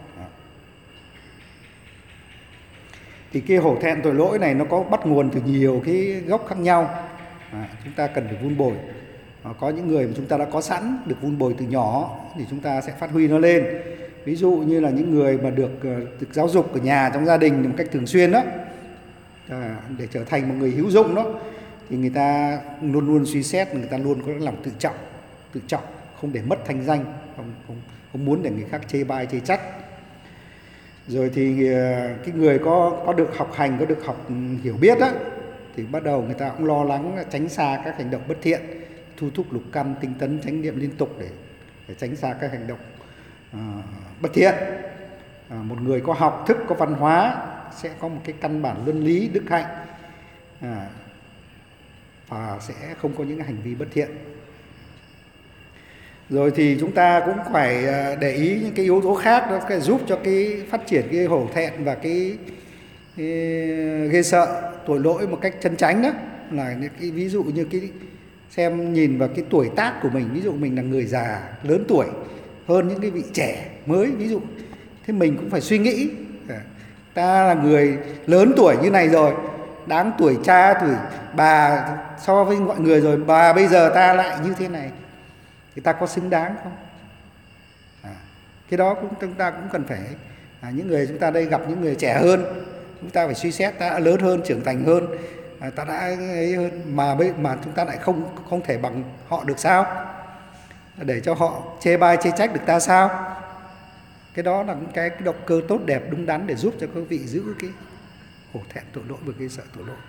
Thì cái hổ thẹn tội lỗi này nó có bắt nguồn từ nhiều cái gốc khác nhau. Chúng ta cần phải vun bồi. Có những người mà chúng ta đã có sẵn, được vun bồi từ nhỏ thì chúng ta sẽ phát huy nó lên. Ví dụ như là những người mà được giáo dục ở nhà, trong gia đình một cách thường xuyên đó, để trở thành một người hữu dụng đó, thì người ta luôn luôn suy xét, người ta luôn có lòng tự trọng, không để mất thanh danh, không muốn để người khác chê bai chê trách. Rồi thì cái người có được học hành, có được học hiểu biết á, thì bắt đầu người ta cũng lo lắng tránh xa các hành động bất thiện, thu thúc lục căn, tinh tấn, chánh niệm liên tục để tránh xa các hành động bất thiện. Một người có học thức, có văn hóa sẽ có một cái căn bản luân lý đức hạnh, và sẽ không có những hành vi bất thiện. Rồi thì chúng ta cũng phải để ý những cái yếu tố khác, nó sẽ giúp cho cái phát triển cái hổ thẹn và cái ghê sợ tội lỗi một cách chân chánh. Đó là những cái ví dụ như cái xem nhìn vào cái tuổi tác của mình, ví dụ mình là người già lớn tuổi hơn những cái vị trẻ mới, ví dụ thế mình cũng phải suy nghĩ ta là người lớn tuổi như này rồi, đáng tuổi cha tuổi bà so với mọi người rồi, bà bây giờ ta lại như thế này thì ta có xứng đáng không? Cái đó chúng ta cũng cần phải những người chúng ta đây gặp những người trẻ hơn, chúng ta phải suy xét ta đã lớn hơn, trưởng thành hơn, ta đã ấy hơn mà chúng ta lại không thể bằng họ được sao? Để cho họ chê bai chê trách được ta sao? Cái đó là cái động cơ tốt đẹp đúng đắn để giúp cho các vị giữ cái hổ thẹn tội lỗi và ghê sợ tội lỗi.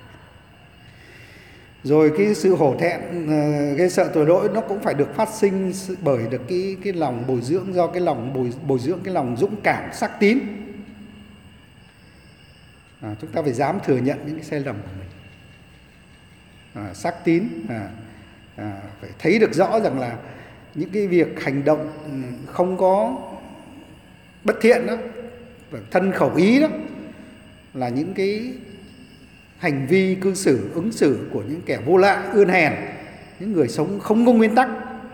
Rồi cái sự hổ thẹn ghê sợ tội lỗi nó cũng phải được phát sinh bởi được cái lòng bồi dưỡng, do cái lòng bồi dưỡng cái lòng dũng cảm sắc tín. Chúng ta phải dám thừa nhận những cái sai lầm của mình. Sắc tín, phải thấy được rõ rằng là những cái việc hành động không có bất thiện đó, thân khẩu ý đó, là những cái hành vi cư xử ứng xử của những kẻ vô lại ươn hèn, những người sống không có nguyên tắc.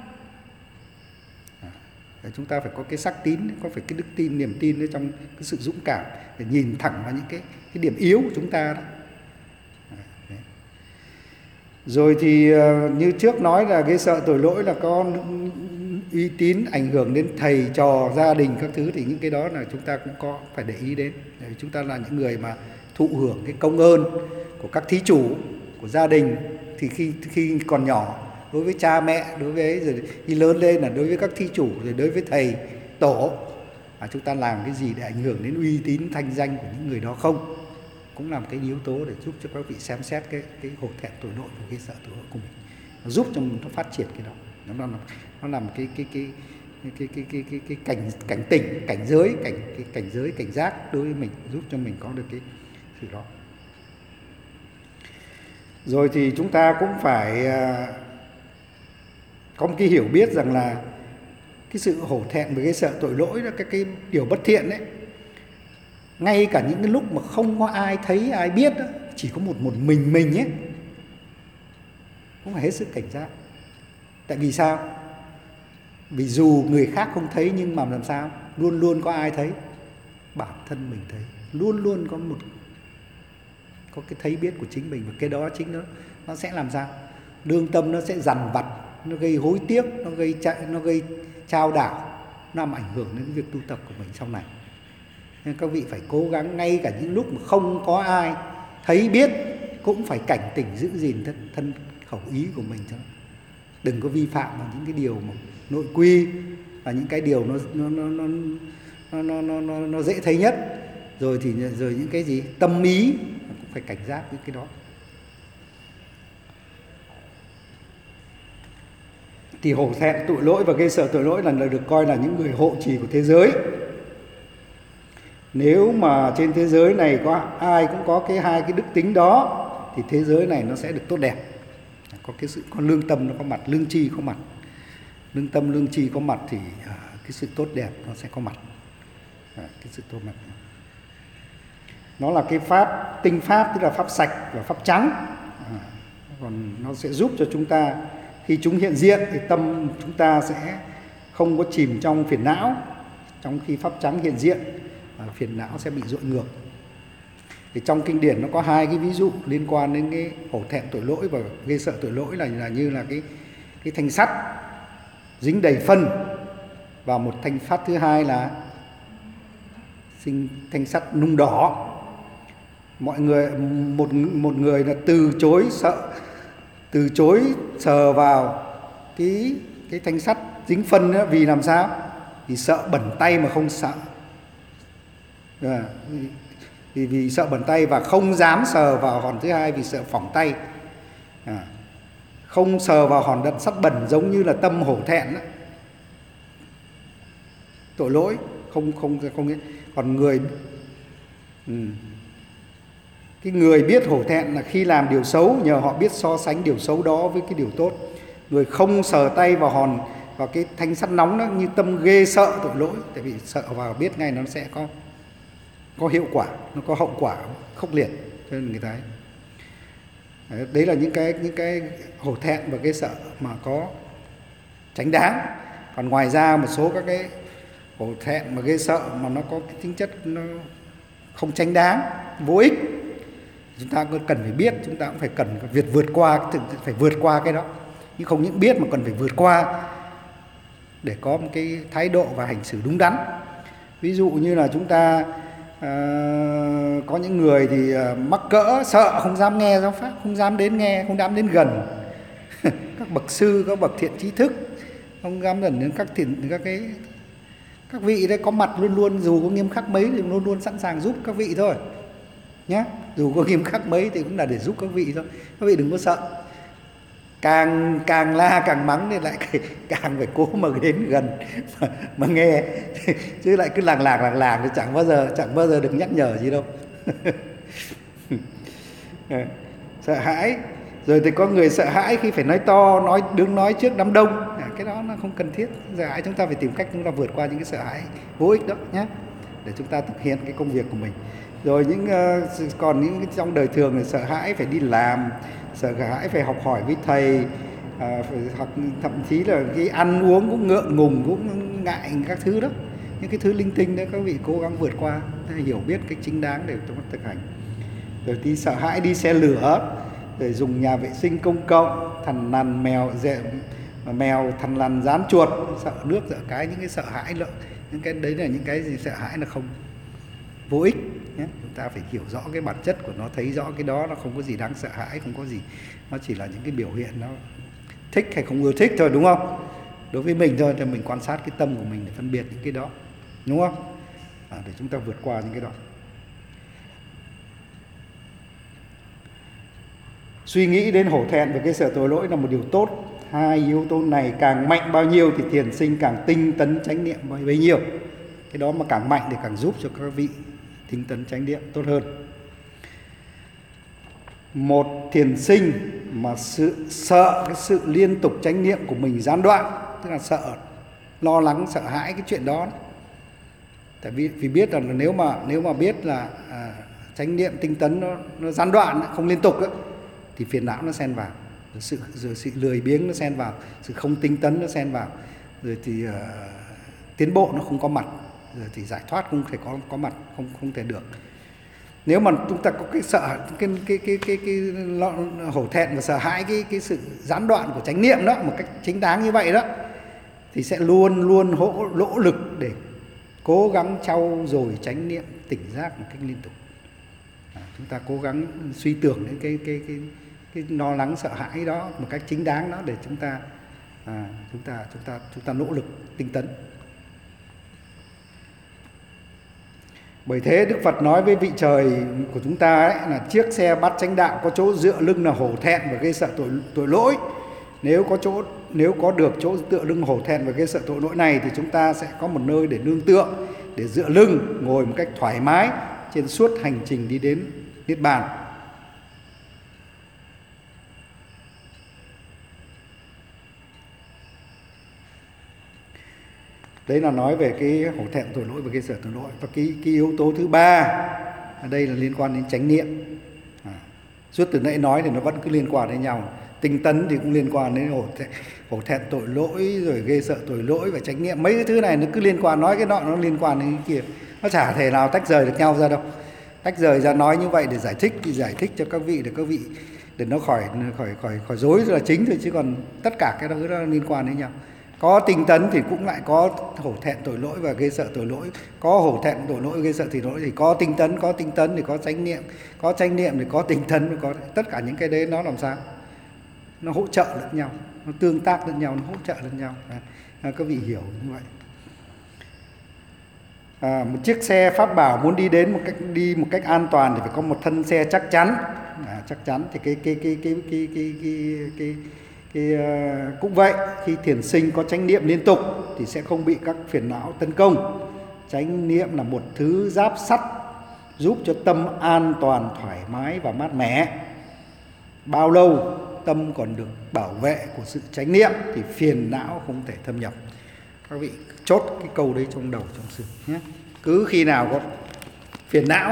Chúng ta phải có cái sắc tín, có phải cái đức tin, niềm tin ở trong cái sự dũng cảm để nhìn thẳng vào những cái điểm yếu của chúng ta đó. Rồi thì như trước nói là ghê sợ tội lỗi là có uy tín ảnh hưởng đến thầy trò, gia đình các thứ, thì những cái đó là chúng ta cũng có phải để ý đến. Chúng ta là những người mà thụ hưởng cái công ơn của các thí chủ của gia đình, thì khi còn nhỏ đối với cha mẹ, đối với ấy, rồi khi lớn lên là đối với các thí chủ, rồi đối với thầy tổ, chúng ta làm cái gì để ảnh hưởng đến uy tín thanh danh của những người đó không, cũng là một cái yếu tố để giúp cho các vị xem xét cái hổ thẹn tội lỗi và ghê sợ tội lỗi của mình, nó giúp cho mình nó phát triển cái đó, nó làm cái cảnh tỉnh, cảnh giới, cảnh giác đối với mình, giúp cho mình có được cái sự đó. Rồi thì chúng ta cũng phải có một cái hiểu biết rằng là cái sự hổ thẹn với cái sợ tội lỗi đó, cái điều bất thiện đấy, ngay cả những cái lúc mà không có ai thấy ai biết đó, chỉ có một mình ấy, cũng phải hết sức cảnh giác. Tại vì sao? Vì dù người khác không thấy nhưng mà làm sao? Luôn luôn có ai thấy? Bản thân mình thấy. Luôn luôn có cái thấy biết của chính mình, và cái đó chính nó sẽ làm sao? Lương tâm nó sẽ dằn vặt, nó gây hối tiếc, nó gây chao đảo, nó làm ảnh hưởng đến việc tu tập của mình sau này. Nên các vị phải cố gắng ngay cả những lúc mà không có ai thấy biết cũng phải cảnh tỉnh giữ gìn thân khẩu ý của mình cho đừng có vi phạm vào những cái điều mà nội quy và những cái điều nó dễ thấy nhất. Rồi những cái gì tâm ý cũng phải cảnh giác với cái đó. Thì hổ thẹn tội lỗi và ghê sợ tội lỗi là được coi là những người hộ trì của thế giới. Nếu mà trên thế giới này có ai cũng có hai cái đức tính đó thì thế giới này nó sẽ được tốt đẹp. Có lương tâm nó có mặt, lương tri có mặt. Lương tâm, lương tri có mặt thì cái sự tốt đẹp nó sẽ có mặt. Cái sự tốt mặt. Nó là cái pháp, tinh pháp, tức là pháp sạch và pháp trắng. Còn nó sẽ giúp cho chúng ta khi chúng hiện diện thì tâm chúng ta sẽ không có chìm trong phiền não. Trong khi pháp trắng hiện diện, phiền não sẽ bị dội ngược. Thì trong kinh điển nó có hai cái ví dụ liên quan đến cái hổ thẹn tội lỗi và ghê sợ tội lỗi, là như là cái thanh sắt dính đầy phân, và một thanh sắt thứ hai là thanh sắt nung đỏ. Mọi người một người là từ chối sờ vào cái thanh sắt dính phân đó, vì làm sao? Vì sợ bẩn tay mà không sợ. Vì sợ bẩn tay và không dám sờ vào hòn thứ hai vì sợ phỏng tay. Không sờ vào hòn đất sắt bẩn giống như là tâm hổ thẹn đó. Tội lỗi không. Còn cái người biết hổ thẹn là khi làm điều xấu nhờ họ biết so sánh điều xấu đó với cái điều tốt. Người không sờ tay vào hòn Và cái thanh sắt nóng nó như tâm ghê sợ tội lỗi, tại vì sợ vào biết ngay nó sẽ có hiệu quả, nó có hậu quả khốc liệt, cho nên người ta ấy. Đấy là những cái hổ thẹn và ghê sợ mà có tránh đáng. Còn ngoài ra một số các cái hổ thẹn mà ghê sợ mà nó có cái tính chất nó không tránh đáng, vô ích, chúng ta cũng cần phải biết, chúng ta cũng phải cần vượt qua, phải vượt qua cái đó, nhưng không những biết mà cần phải vượt qua để có một cái thái độ và hành xử đúng đắn. Ví dụ như là chúng ta có những người thì mắc cỡ, sợ, không dám nghe giáo pháp, không dám đến nghe, không dám đến gần các bậc sư, các bậc thiện trí thức, không dám gần đến các vị đấy có mặt luôn luôn, dù có nghiêm khắc mấy thì luôn luôn sẵn sàng giúp các vị thôi nhé. Dù có nghiêm khắc mấy thì cũng là để giúp các vị thôi. Các vị đừng có sợ. Càng la càng mắng thì lại càng phải cố mà đến gần mà nghe, chứ lại cứ làng thì chẳng bao giờ được nhắc nhở gì đâu. Sợ hãi. Rồi thì có người sợ hãi khi phải nói to, đứng nói trước đám đông. Cái đó nó không cần thiết. Sợ hãi chúng ta phải tìm cách chúng ta vượt qua những cái sợ hãi vô ích đó nhé, để chúng ta thực hiện cái công việc của mình. Rồi còn những trong đời thường là sợ hãi phải đi làm, sợ hãi phải học hỏi với thầy, hoặc thậm chí là cái ăn uống cũng ngượng ngùng, cũng ngại các thứ đó. Những cái thứ linh tinh đấy các vị cố gắng vượt qua, hiểu biết cái chính đáng để chúng ta thực hành. Rồi thì sợ hãi đi xe lửa, rồi dùng nhà vệ sinh công cộng, thằn lằn mèo thằn lằn rán chuột, sợ nước sợ cái, những cái sợ hãi lợi, những cái đấy là những cái gì sợ hãi là không vô ích nhé. Chúng ta phải hiểu rõ cái bản chất của nó, thấy rõ cái đó nó không có gì đáng sợ hãi, không có gì, nó chỉ là những cái biểu hiện nó thích hay không ưa thích thôi, đúng không? Đối với mình thôi thì mình quan sát cái tâm của mình để phân biệt những cái đó, đúng không? Để chúng ta vượt qua những cái đó. Suy nghĩ đến hổ thẹn và cái sợ tội lỗi là một điều tốt. Hai yếu tố này càng mạnh bao nhiêu thì thiền sinh càng tinh tấn chánh niệm bấy nhiêu. Cái đó mà càng mạnh thì càng giúp cho các vị tinh tấn chánh niệm tốt hơn. Một thiền sinh mà sợ cái sự liên tục chánh niệm của mình gián đoạn, tức là sợ, lo lắng, sợ hãi cái chuyện đó. Tại vì biết là nếu mà biết là chánh niệm tinh tấn nó gián đoạn, không liên tục ấy, thì phiền não nó xen vào, rồi sự lười biếng nó xen vào, sự không tinh tấn nó xen vào, rồi thì tiến bộ nó không có mặt, rồi thì giải thoát không thể có mặt, không thể được. Nếu mà chúng ta có cái sợ cái hổ thẹn và sợ hãi cái sự gián đoạn của chánh niệm đó một cách chính đáng như vậy đó, thì sẽ luôn luôn nỗ lực để cố gắng trau dồi chánh niệm tỉnh giác một cách liên tục. Chúng ta cố gắng suy tưởng đến cái lo lắng sợ hãi đó một cách chính đáng đó, để chúng ta nỗ lực tinh tấn. Bởi thế Đức Phật nói với vị trời của chúng ta ấy, là chiếc xe bát chánh đạo có chỗ dựa lưng là hổ thẹn và gây sợ tội lỗi. Nếu có được chỗ tựa lưng hổ thẹn và gây sợ tội lỗi này thì chúng ta sẽ có một nơi để nương tựa, để dựa lưng, ngồi một cách thoải mái trên suốt hành trình đi đến Niết Bàn. Đấy là nói về cái hổ thẹn tội lỗi và cái sợ tội lỗi. Và cái yếu tố thứ ba ở đây là liên quan đến chánh niệm. Suốt từ nãy nói thì nó vẫn cứ liên quan đến nhau. Tinh tấn thì cũng liên quan đến hổ thẹn tội lỗi, rồi ghê sợ tội lỗi và chánh niệm. Mấy cái thứ này nó cứ liên quan, nói cái nọ nó liên quan đến cái kia. Nó chả thể nào tách rời được nhau ra đâu. Tách rời ra nói như vậy để giải thích cho các vị, để nó khỏi rối là chính thôi, chứ còn tất cả cái đó liên quan đến nhau. Có tinh tấn thì cũng lại có hổ thẹn tội lỗi và ghê sợ tội lỗi. Có hổ thẹn tội lỗi, ghê sợ tội lỗi thì có tinh tấn thì có chánh niệm. Có chánh niệm thì có tinh tấn, có tất cả những cái đấy nó làm sao? Nó hỗ trợ lẫn nhau, nó tương tác lẫn nhau, nó hỗ trợ lẫn nhau. Các vị hiểu như vậy. Một chiếc xe pháp bảo muốn đi một cách an toàn thì phải có một thân xe chắc chắn. Chắc chắn thì cũng vậy, khi thiền sinh có chánh niệm liên tục thì sẽ không bị các phiền não tấn công. Chánh niệm là một thứ giáp sắt giúp cho tâm an toàn, thoải mái và mát mẻ. Bao lâu tâm còn được bảo vệ của sự chánh niệm thì phiền não không thể thâm nhập. Các vị chốt cái câu đấy trong đầu trong sự nhé. Cứ khi nào có phiền não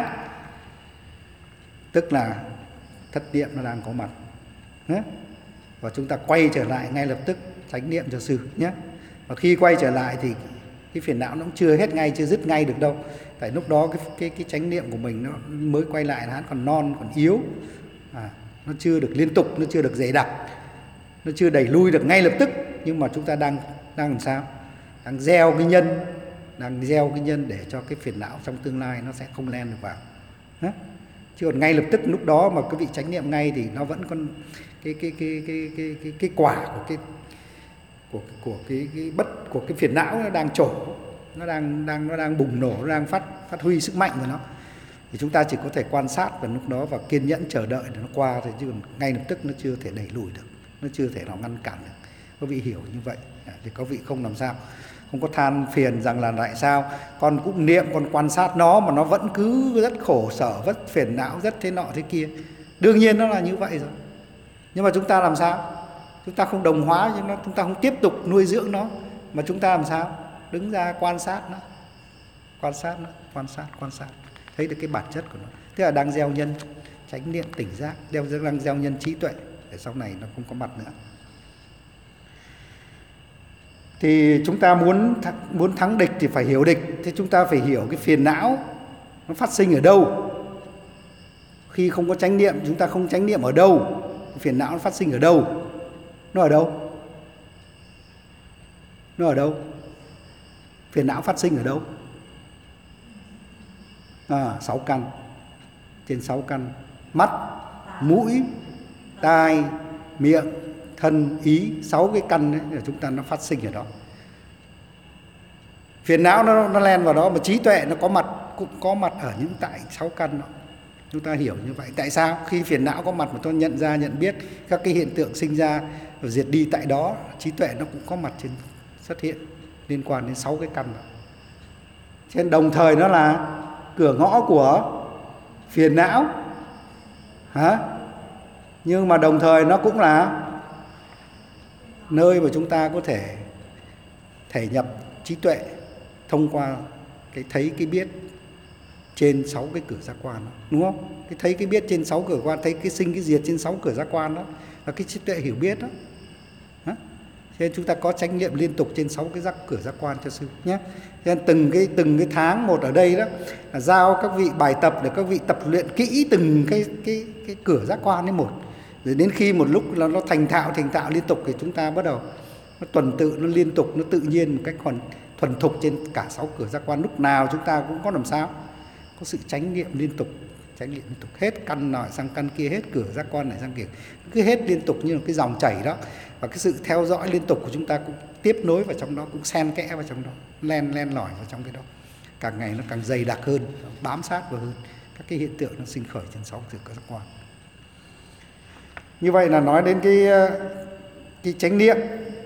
tức là thất niệm nó đang có mặt nhé. Và chúng ta quay trở lại ngay lập tức chánh niệm cho sư nhé. Và khi quay trở lại thì cái phiền não nó cũng chưa hết ngay, chưa dứt ngay được đâu. Tại lúc đó cái chánh niệm của mình nó mới quay lại, nó còn non, còn yếu, nó chưa được liên tục, nó chưa được dày đặc, nó chưa đẩy lui được ngay lập tức. Nhưng mà chúng ta đang làm sao? Đang gieo cái nhân để cho cái phiền não trong tương lai nó sẽ không len được vào. Chứ còn ngay lập tức lúc đó mà cái vị chánh niệm ngay thì nó vẫn còn cái quả của cái phiền não nó đang trổ, nó đang bùng nổ, nó đang phát huy sức mạnh của nó. Thì chúng ta chỉ có thể quan sát vào lúc đó và kiên nhẫn chờ đợi để nó qua thôi, chứ ngay lập tức nó chưa thể đẩy lùi được, nó chưa thể nào ngăn cản được. Các vị hiểu như vậy thì các vị không làm sao, không có than phiền rằng là tại sao con cũng niệm, con quan sát nó mà nó vẫn cứ rất khổ sở, rất phiền não, rất thế nọ thế kia. Đương nhiên nó là như vậy rồi. Nhưng mà chúng ta làm sao? Chúng ta không đồng hóa cho nó, chúng ta không tiếp tục nuôi dưỡng nó, mà chúng ta làm sao? Đứng ra quan sát nó, quan sát, thấy được cái bản chất của nó. Tức là đang gieo nhân chánh niệm tỉnh giác, đang gieo nhân trí tuệ để sau này nó không có mặt nữa. Thì chúng ta muốn thắng địch thì phải hiểu địch. Thế chúng ta phải hiểu cái phiền não nó phát sinh ở đâu. Khi không có chánh niệm, chúng ta không chánh niệm ở đâu, phiền não nó phát sinh ở đâu? Nó ở đâu? Phiền não phát sinh ở đâu? 6 căn. Trên 6 căn: mắt, mũi, tai, miệng, thân, ý. 6 cái căn đấy là chúng ta nó phát sinh ở đó. Phiền não nó len vào đó, mà trí tuệ nó cũng có mặt ở những tại 6 căn đó. Chúng ta hiểu như vậy. Tại sao? Khi phiền não có mặt mà tôi nhận biết các cái hiện tượng sinh ra và diệt đi tại đó, trí tuệ nó cũng có mặt xuất hiện liên quan đến 6 cái căn đó. Cho nên đồng thời nó là cửa ngõ của phiền não. Nhưng mà đồng thời nó cũng là nơi mà chúng ta có thể thể nhập trí tuệ thông qua cái thấy cái biết trên 6 cái cửa giác quan đó, đúng không? Cái thấy cái biết trên 6 cửa quan, thấy cái sinh cái diệt trên 6 cửa giác quan đó là cái trí tuệ hiểu biết đó. Cho nên chúng ta có chánh niệm liên tục trên 6 cái cửa giác quan cho sư nhé. Cho nên từng cái tháng một ở đây đó là giao các vị bài tập để các vị tập luyện kỹ từng cái cửa giác quan ấy một. Rồi đến khi một lúc là nó thành thạo liên tục thì chúng ta bắt đầu nó tuần tự, nó liên tục, nó tự nhiên một cách thuần thục trên cả 6 cửa giác quan. Lúc nào chúng ta cũng có làm sao? Có sự chánh niệm liên tục, hết căn nọ sang căn kia, hết cửa giác quan này sang kia, cứ hết liên tục như là cái dòng chảy đó. Và cái sự theo dõi liên tục của chúng ta cũng tiếp nối vào trong đó, cũng xen kẽ vào trong đó, len lỏi vào trong cái đó. Càng ngày nó càng dày đặc hơn, bám sát vào hơn các cái hiện tượng nó sinh khởi trên 6 cửa giác quan. Như vậy là nói đến cái chánh niệm.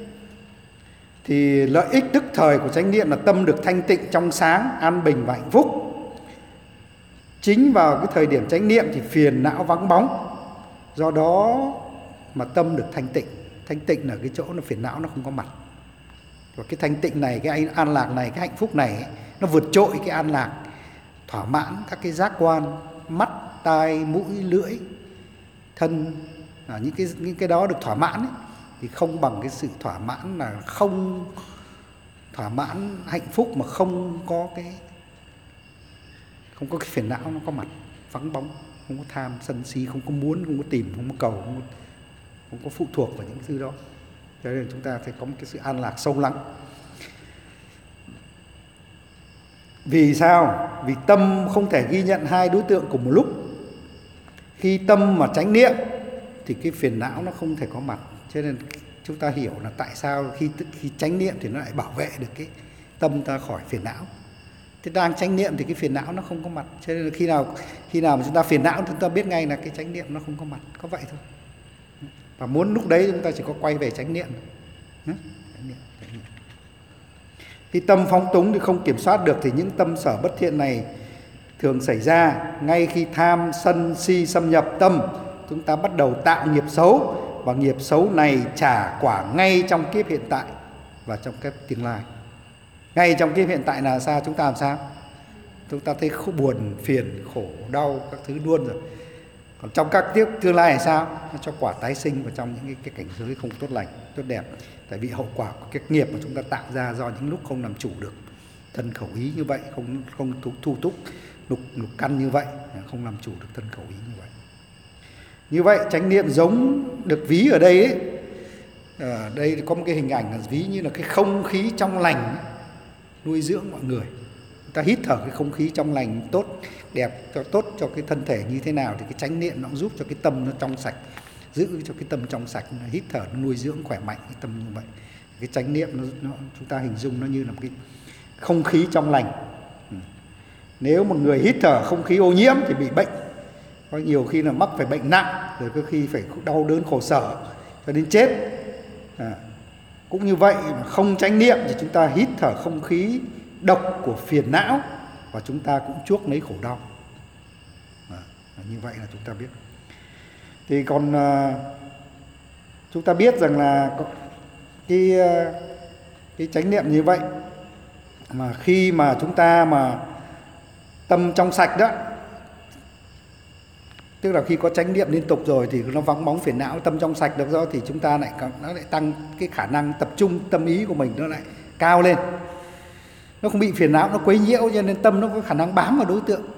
Thì lợi ích tức thời của chánh niệm là tâm được thanh tịnh, trong sáng, an bình và hạnh phúc. Chính vào cái thời điểm chánh niệm thì phiền não vắng bóng. Do đó mà tâm được thanh tịnh. Thanh tịnh là cái chỗ nó phiền não nó không có mặt. Và cái thanh tịnh này, cái an lạc này, cái hạnh phúc này ấy, nó vượt trội cái an lạc, thỏa mãn các cái giác quan mắt, tai, mũi, lưỡi, thân. Những cái đó được thỏa mãn ấy, thì không bằng cái sự thỏa mãn là không thỏa mãn hạnh phúc mà không có cái phiền não nó có mặt, vắng bóng, không có tham sân si, không có muốn, không có tìm, không có cầu, không có phụ thuộc vào những thứ đó. Cho nên chúng ta phải có một cái sự an lạc sâu lắng. Vì sao? Vì tâm không thể ghi nhận 2 đối tượng cùng một lúc. Khi tâm mà chánh niệm thì cái phiền não nó không thể có mặt. Cho nên chúng ta hiểu là tại sao khi chánh niệm thì nó lại bảo vệ được cái tâm ta khỏi phiền não. Thế đang chánh niệm thì cái phiền não nó không có mặt. Cho nên là khi nào mà chúng ta phiền não chúng ta biết ngay là cái chánh niệm nó không có mặt. Có vậy thôi. Và muốn lúc đấy chúng ta chỉ có quay về chánh niệm. Khi tâm phóng túng thì không kiểm soát được thì những tâm sở bất thiện này thường xảy ra ngay khi tham sân si xâm nhập tâm. Chúng ta bắt đầu tạo nghiệp xấu và nghiệp xấu này trả quả ngay trong kiếp hiện tại và trong kiếp tương lai. Ngay trong kiếp hiện tại là sao? Chúng ta làm sao? Chúng ta thấy buồn, phiền, khổ, đau các thứ luôn rồi. Còn trong các kiếp tương lai là sao? Nó cho quả tái sinh vào trong những cái cảnh giới không tốt lành, tốt đẹp. Tại vì hậu quả của cái nghiệp mà chúng ta tạo ra do những lúc không làm chủ được thân khẩu ý như vậy, không thu túc lục căn như vậy, không làm chủ được thân khẩu ý như vậy. Như vậy chánh niệm giống được ví ở đây ấy, ở đây có một cái hình ảnh là ví như là cái không khí trong lành ấy, nuôi dưỡng mọi người. Chúng ta hít thở cái không khí trong lành tốt đẹp, tốt cho cái thân thể như thế nào thì cái chánh niệm nó cũng giúp cho cái tâm nó trong sạch, giữ cho cái tâm trong sạch, hít thở nó nuôi dưỡng khỏe mạnh cái tâm như vậy. Cái chánh niệm nó chúng ta hình dung nó như là một cái không khí trong lành. Nếu một người hít thở không khí ô nhiễm thì bị bệnh, có nhiều khi là mắc phải bệnh nặng, rồi có khi phải đau đớn khổ sở cho đến chết. Cũng như vậy, không chánh niệm thì chúng ta hít thở không khí độc của phiền não và chúng ta cũng chuốc lấy khổ đau. Như vậy là chúng ta biết. Thì còn chúng ta biết rằng là cái chánh niệm như vậy mà khi mà chúng ta mà tâm trong sạch đó, tức là khi có chánh niệm liên tục rồi thì nó vắng bóng phiền não, tâm trong sạch được rồi thì chúng ta lại tăng cái khả năng tập trung tâm ý của mình, nó lại cao lên, nó không bị phiền não nó quấy nhiễu, cho nên tâm nó có khả năng bám vào đối tượng.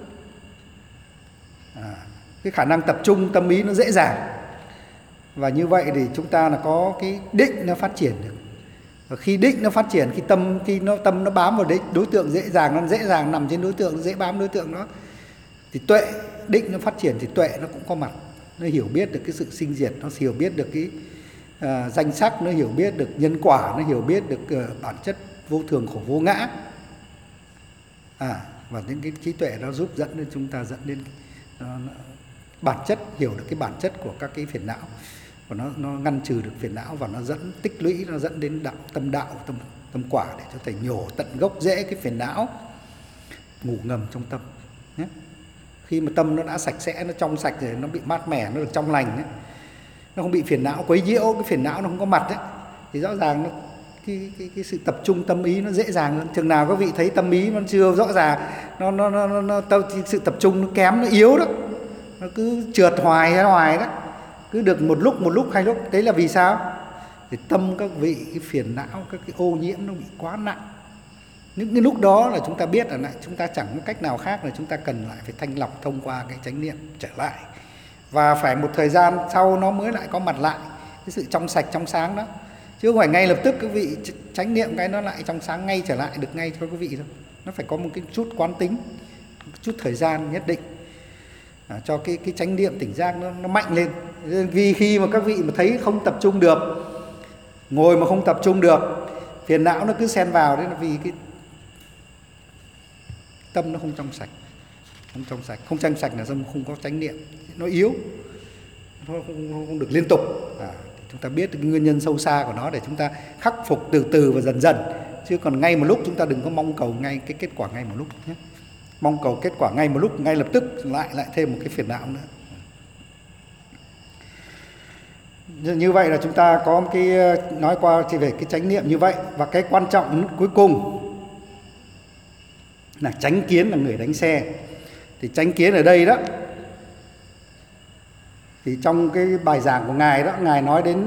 Cái khả năng tập trung tâm ý nó dễ dàng, và như vậy thì chúng ta là có cái định nó phát triển được. Và khi định nó phát triển, khi tâm nó bám vào đối tượng dễ dàng nằm trên đối tượng, dễ bám đối tượng đó, thì tuệ định nó phát triển thì tuệ nó cũng có mặt, nó hiểu biết được cái sự sinh diệt, nó hiểu biết được cái danh sắc, nó hiểu biết được nhân quả, nó hiểu biết được bản chất vô thường khổ vô ngã. Và những cái trí tuệ nó giúp dẫn đến chúng ta dẫn đến bản chất, hiểu được cái bản chất của các cái phiền não, và nó ngăn trừ được phiền não, và nó dẫn tích lũy, nó dẫn đến tâm quả để cho thể nhổ tận gốc rễ cái phiền não ngủ ngầm trong tâm nhé. Khi mà tâm nó đã sạch sẽ, nó trong sạch rồi, nó bị mát mẻ, nó được trong lành ấy, nó không bị phiền não quấy nhiễu, cái phiền não nó không có mặt ấy, thì rõ ràng nó cái sự tập trung tâm ý nó dễ dàng hơn. Chừng nào các vị thấy tâm ý nó chưa rõ ràng, sự tập trung nó kém, nó yếu đó, nó cứ trượt hoài đó, cứ được một lúc hai lúc. Đấy là vì sao? Thì tâm các vị, cái phiền não, các cái ô nhiễm nó bị quá nặng. Những cái lúc đó là chúng ta biết là chúng ta chẳng có cách nào khác là chúng ta cần lại phải thanh lọc thông qua cái chánh niệm trở lại, và phải một thời gian sau nó mới lại có mặt lại cái sự trong sạch trong sáng đó, chứ không phải ngay lập tức các vị chánh niệm cái nó lại trong sáng ngay trở lại được ngay cho các vị đâu. Nó phải có một cái chút quán tính, chút thời gian nhất định cho cái chánh niệm tỉnh giác nó mạnh lên. Vì khi mà các vị mà thấy không tập trung được, ngồi mà không tập trung được, phiền não nó cứ xen vào, đấy là vì cái tâm nó không trong sạch. Không trong sạch là do không có chánh niệm, nó yếu, nó không được liên tục. Chúng ta biết được cái nguyên nhân sâu xa của nó để chúng ta khắc phục từ từ và dần dần, chứ còn ngay một lúc chúng ta đừng có mong cầu ngay cái kết quả ngay một lúc nhé. Mong cầu kết quả ngay một lúc, ngay lập tức lại thêm một cái phiền não nữa. Như vậy là chúng ta có một cái nói qua về cái chánh niệm như vậy. Và cái quan trọng cuối cùng là chánh kiến là người đánh xe. Thì chánh kiến ở đây đó, thì trong cái bài giảng của Ngài đó, Ngài nói đến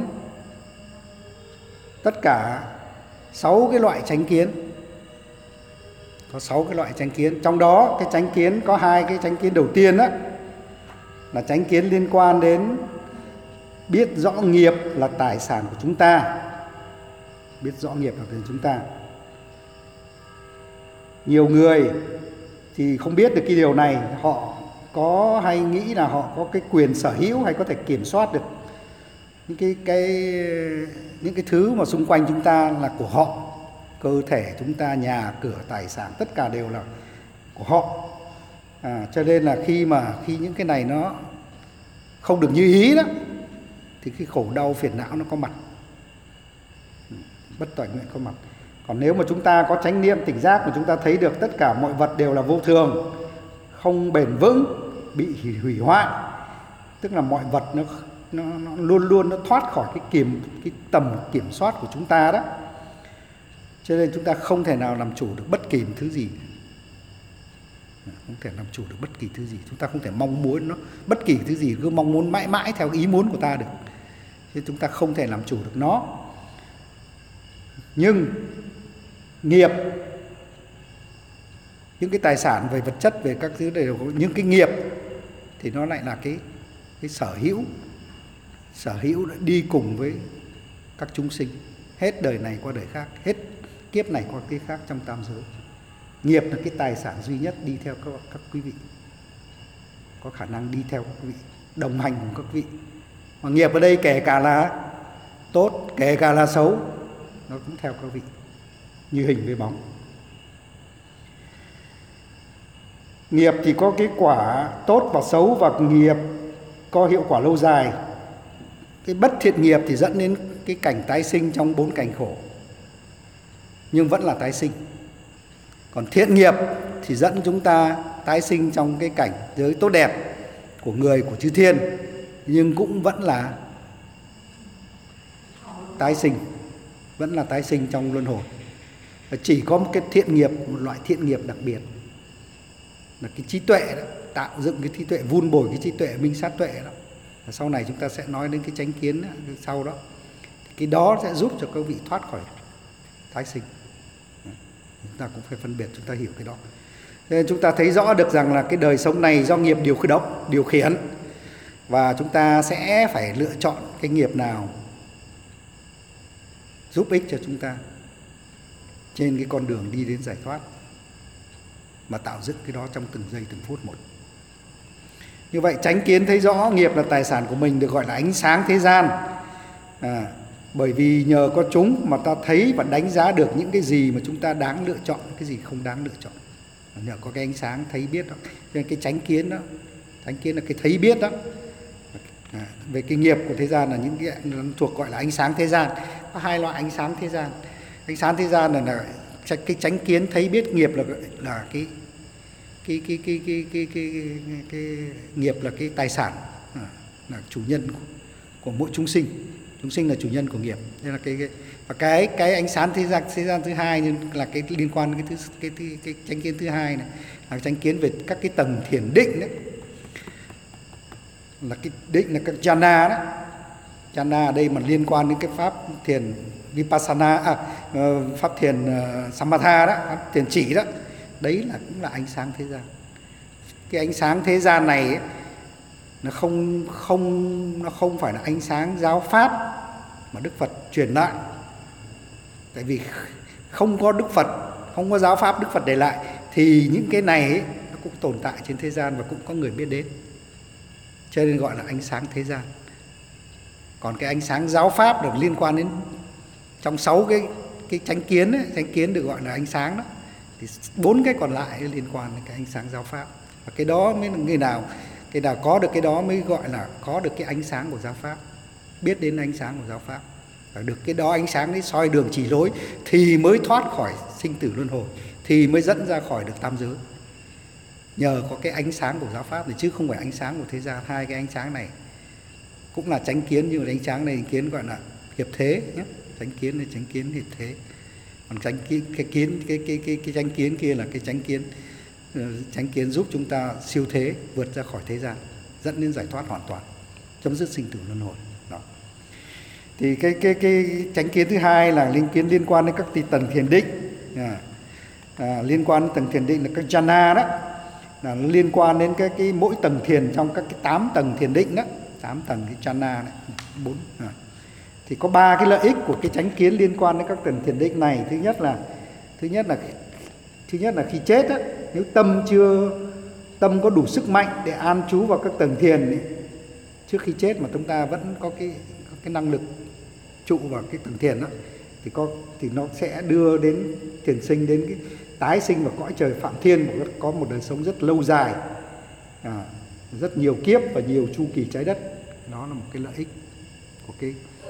tất cả 6 cái loại chánh kiến. Có 6 cái loại chánh kiến. Trong đó cái chánh kiến có 2 cái chánh kiến đầu tiên đó là chánh kiến liên quan đến biết rõ nghiệp là tài sản của chúng ta. Biết rõ nghiệp là của chúng ta. Nhiều người thì không biết được cái điều này, họ có hay nghĩ là họ có cái quyền sở hữu hay có thể kiểm soát được những cái thứ mà xung quanh chúng ta là của họ. Cơ thể chúng ta, nhà cửa, tài sản, tất cả đều là của họ. Cho nên là khi những cái này nó không được như ý đó, thì cái khổ đau phiền não nó có mặt, bất toại nguyện có mặt. Còn nếu mà chúng ta có chánh niệm tỉnh giác mà chúng ta thấy được tất cả mọi vật đều là vô thường, không bền vững, bị hủy hoại, tức là mọi vật nó luôn luôn nó thoát khỏi cái tầm kiểm soát của chúng ta đó. Cho nên chúng ta không thể nào làm chủ được bất kỳ một thứ gì, không thể làm chủ được bất kỳ thứ gì. Chúng ta không thể mong muốn nó bất kỳ thứ gì, cứ mong muốn mãi mãi theo ý muốn của ta được. Chứ chúng ta không thể làm chủ được nó. Nhưng nghiệp, những cái tài sản về vật chất, về các thứ này, những cái nghiệp thì nó lại là cái sở hữu đã đi cùng với các chúng sinh, hết đời này qua đời khác, hết kiếp này qua kiếp khác trong tam giới. Nghiệp là cái tài sản duy nhất đi theo các quý vị, có khả năng đi theo các quý vị, đồng hành cùng các vị. Mà nghiệp ở đây kể cả là tốt, kể cả là xấu, nó cũng theo các vị như hình với bóng. Nghiệp thì có cái quả tốt và xấu, và nghiệp có hiệu quả lâu dài. Cái bất thiện nghiệp thì dẫn đến cái cảnh tái sinh trong 4 cảnh khổ, nhưng vẫn là tái sinh. Còn thiện nghiệp thì dẫn chúng ta tái sinh trong cái cảnh giới tốt đẹp của người, của chư thiên, nhưng cũng vẫn là tái sinh, vẫn là tái sinh trong luân hồi. Và chỉ có một cái thiện nghiệp, một loại thiện nghiệp đặc biệt là cái trí tuệ đó, tạo dựng cái trí tuệ, vun bồi cái trí tuệ, minh sát tuệ đó. Và sau này chúng ta sẽ nói đến cái chánh kiến đó, sau đó. Cái đó sẽ giúp cho các vị thoát khỏi tái sinh. Chúng ta cũng phải phân biệt, chúng ta hiểu cái đó. Nên chúng ta thấy rõ được rằng là cái đời sống này do nghiệp điều khiển, và chúng ta sẽ phải lựa chọn cái nghiệp nào giúp ích cho chúng ta trên cái con đường đi đến giải thoát, mà tạo dựng cái đó trong từng giây từng phút một. Như vậy chánh kiến thấy rõ nghiệp là tài sản của mình, được gọi là ánh sáng thế gian. Bởi vì nhờ có chúng mà ta thấy và đánh giá được những cái gì mà chúng ta đáng lựa chọn, cái gì không đáng lựa chọn. Nhờ có cái ánh sáng thấy biết đó. Cho nên cái chánh kiến đó, chánh kiến là cái thấy biết đó. Về cái nghiệp của thế gian là những cái thuộc gọi là ánh sáng thế gian. Có 2 loại ánh sáng thế gian. Ánh sáng thế gian là cái chánh kiến thấy biết nghiệp là cái nghiệp là cái tài sản, là chủ nhân của mỗi chúng sinh. Chúng sinh là chủ nhân của nghiệp. Nên là và cái ánh sáng thế gian thứ hai là cái liên quan đến cái chánh kiến thứ hai này, là chánh kiến về các cái tầng thiền định đấy. Là cái định là các jhana đó. Jhana ở đây mà liên quan đến cái pháp thiền vipassana, pháp thiền samatha đó, pháp thiền chỉ đó. Đấy là cũng là ánh sáng thế gian. Cái ánh sáng thế gian này ấy, nó không phải là ánh sáng giáo pháp mà Đức Phật truyền lại. Tại vì không có Đức Phật, không có giáo pháp Đức Phật để lại, thì những cái này ấy, nó cũng tồn tại trên thế gian và cũng có người biết đến. Cho nên gọi là ánh sáng thế gian. Còn cái ánh sáng giáo pháp được liên quan đến trong 6 cái chánh kiến ấy, chánh kiến được gọi là ánh sáng đó, thì 4 cái còn lại liên quan đến cái ánh sáng giáo pháp. Và cái đó mới là người nào có được cái đó mới gọi là có được cái ánh sáng của giáo pháp, biết đến ánh sáng của giáo pháp. Và được cái đó ánh sáng đấy soi đường chỉ lối thì mới thoát khỏi sinh tử luân hồi, thì mới dẫn ra khỏi được tam giới. Nhờ có cái ánh sáng của giáo pháp này, chứ không phải ánh sáng của thế gian. 2 cái ánh sáng này cũng là chánh kiến, nhưng mà ánh sáng này kiến gọi là hiệp thế nhé. Chánh kiến là chánh kiến hiệp thế. Còn chánh kiến cái chánh kiến kia là cái chánh kiến giúp chúng ta siêu thế, vượt ra khỏi thế gian, dẫn đến giải thoát hoàn toàn, chấm dứt sinh tử luân hồi. Đó. Thì cái chánh kiến thứ hai là liên quan đến các tầng thiền định. Liên quan đến tầng thiền định là các jhana đó, là liên quan đến cái mỗi tầng thiền trong các cái 8 tầng thiền định đó, 8 tầng cái jhana này, 4. Thì có 3 cái lợi ích của cái chánh kiến liên quan đến các tầng thiền định này. Thứ nhất là khi chết á, nếu tâm có đủ sức mạnh để an trú vào các tầng thiền ấy, trước khi chết mà chúng ta vẫn có cái năng lực trụ vào cái tầng thiền đó, thì nó sẽ đưa đến thiền sinh, đến cái tái sinh vào cõi trời Phạm Thiên, có một đời sống rất lâu dài, rất nhiều kiếp và nhiều chu kỳ trái đất. Đó là một cái lợi ích của cái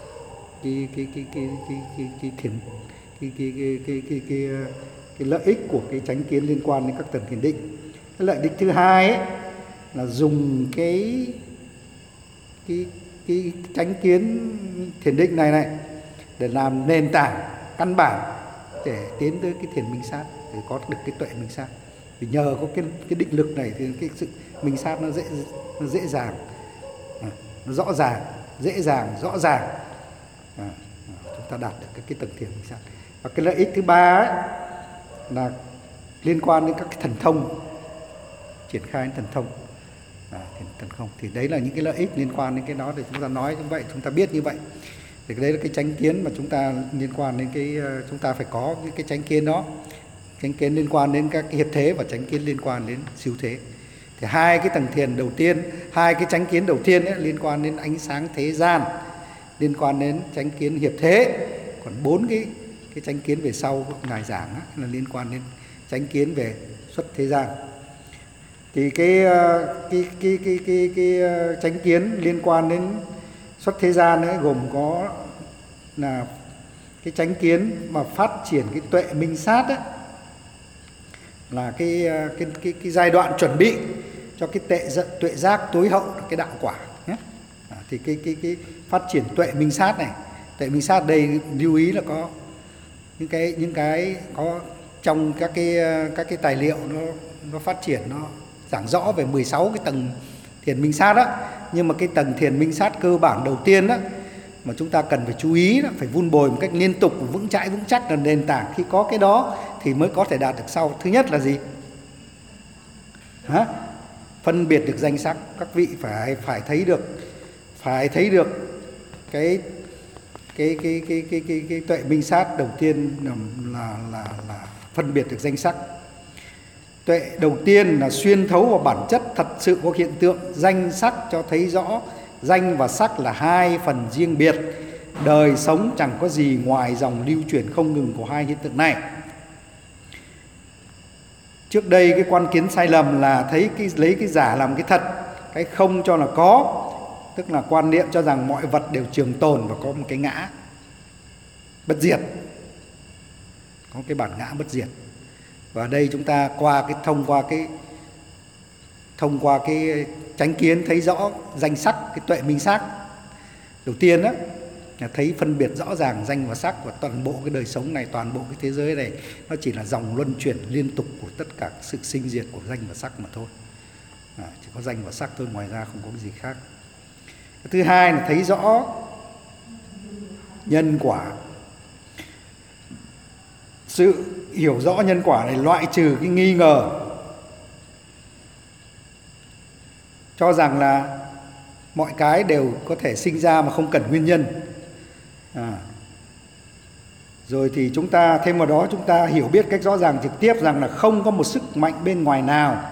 lợi ích của cái chánh kiến liên quan đến các tầng thiền định. Cái lợi ích thứ hai ấy, là dùng cái cái chánh kiến thiền định này để làm nền tảng căn bản để tiến tới cái thiền minh sát, để có được cái tuệ minh sát. Vì nhờ có cái định lực này thì cái sự minh sát nó dễ dàng, nó rõ ràng, dễ dàng, rõ ràng, chúng ta đạt được cái tầng thiền minh sát. Và cái lợi ích thứ ba ấy là liên quan đến các cái thần thông, triển khai đến thần thông, thần thông. Thì đấy là những cái lợi ích liên quan đến cái đó để chúng ta nói như vậy, chúng ta biết như vậy. Thì đấy là cái chánh kiến mà chúng ta liên quan đến cái, chúng ta phải có cái chánh kiến đó, chánh kiến liên quan đến các cái hiệp thế và chánh kiến liên quan đến siêu thế. Thì hai cái tầng thiền đầu tiên, hai cái chánh kiến đầu tiên ấy, liên quan đến ánh sáng thế gian, liên quan đến chánh kiến hiệp thế. Còn 4 cái chánh kiến về sau ngài giảng ấy, là liên quan đến chánh kiến về xuất thế gian. Thì cái chánh kiến liên quan đến xuất thế gian ấy gồm có là cái chánh kiến mà phát triển cái tuệ minh sát ấy, là cái giai đoạn chuẩn bị cho cái tuệ giác tối hậu, cái đạo quả nhé. Thì cái phát triển tuệ minh sát này, tuệ minh sát đây lưu ý là có những cái có trong các cái tài liệu nó phát triển, nó giảng rõ về 16 cái tầng thiền minh sát đó. Nhưng mà cái tầng thiền minh sát cơ bản đầu tiên đó mà chúng ta cần phải chú ý đó, phải vun bồi một cách liên tục, vững chắc là nền tảng. Khi có cái đó thì mới có thể đạt được sau. Thứ nhất là gì? Phân biệt được danh sắc. Các vị phải thấy được cái tuệ minh sát đầu tiên là phân biệt được danh sắc. Tuệ đầu tiên là xuyên thấu vào bản chất thật sự của hiện tượng danh sắc, cho thấy rõ danh và sắc là hai phần riêng biệt. Đời sống chẳng có gì ngoài dòng lưu chuyển không ngừng của hai hiện tượng này. Trước đây cái quan kiến sai lầm là lấy cái giả làm cái thật, cái không cho là có, tức là quan niệm cho rằng mọi vật đều trường tồn và có một cái ngã bất diệt, có cái bản ngã bất diệt. Và ở đây chúng ta thông qua cái chánh kiến thấy rõ danh sắc, cái tuệ minh sát đầu tiên đó là thấy phân biệt rõ ràng danh và sắc, và toàn bộ cái đời sống này, toàn bộ cái thế giới này nó chỉ là dòng luân chuyển liên tục của tất cả sự sinh diệt của danh và sắc mà thôi. Chỉ có danh và sắc thôi, ngoài ra không có cái gì khác. Cái thứ hai là thấy rõ nhân quả. Sự hiểu rõ nhân quả này loại trừ cái nghi ngờ cho rằng là mọi cái đều có thể sinh ra mà không cần nguyên nhân. Rồi thì chúng ta thêm vào đó, chúng ta hiểu biết cách rõ ràng trực tiếp rằng là không có một sức mạnh bên ngoài nào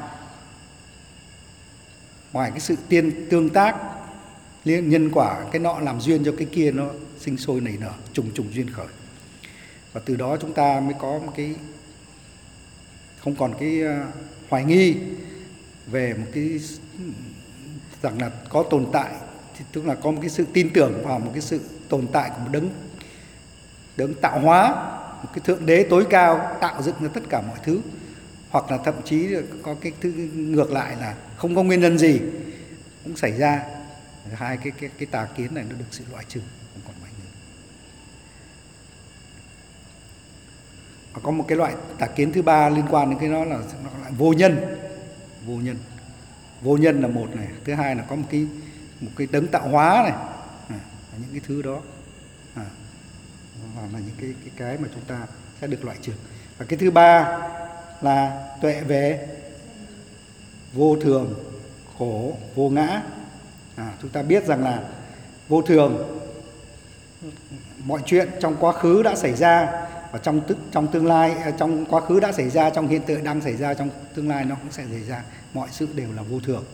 ngoài cái sự tương tác nhân quả, cái nọ làm duyên cho cái kia nó sinh sôi nảy nở, trùng duyên khởi. Và từ đó chúng ta mới có một cái, không còn cái hoài nghi về một cái rằng là có tồn tại, tức là có một cái sự tin tưởng vào một cái sự tồn tại của một đấng tạo hóa, một cái thượng đế tối cao tạo dựng ra tất cả mọi thứ. Hoặc là thậm chí có cái thứ ngược lại là không có nguyên nhân gì cũng xảy ra. Hai cái tà kiến này nó được sự loại trừ, không còn ngoại ngữ. Và có một cái loại tà kiến thứ ba liên quan đến cái đó là nó lại vô nhân. Vô nhân là một này, thứ hai là có một cái đấng tạo hóa này, những cái thứ đó là những cái mà chúng ta sẽ được loại trừ. Và cái thứ ba là tuệ về vô thường, khổ, vô ngã. Chúng ta biết rằng là vô thường, mọi chuyện trong quá khứ đã xảy ra, và trong tương lai, trong quá khứ đã xảy ra, trong hiện tượng đang xảy ra, trong tương lai nó cũng sẽ xảy ra. Mọi sự đều là vô thường.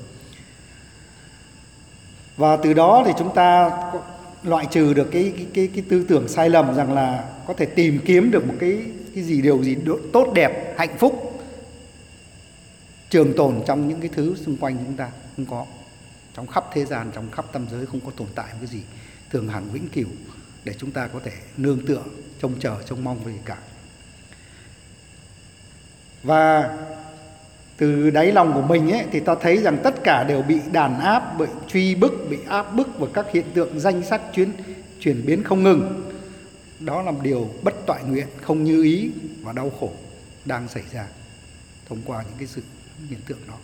Và từ đó thì chúng ta loại trừ được cái tư tưởng sai lầm rằng là có thể tìm kiếm được một cái điều gì tốt đẹp, hạnh phúc, trường tồn trong những cái thứ xung quanh chúng ta. Không có. Trong khắp thế gian, trong khắp tam giới không có tồn tại một cái gì thường hằng vĩnh cửu để chúng ta có thể nương tựa, trông chờ, trông mong về cả. Và từ đáy lòng của mình ấy, thì ta thấy rằng tất cả đều bị đàn áp, bị truy bức, bị áp bức và các hiện tượng danh sắc chuyển biến không ngừng. Đó là một điều bất toại nguyện, không như ý và đau khổ đang xảy ra thông qua những cái sự hiện tượng đó.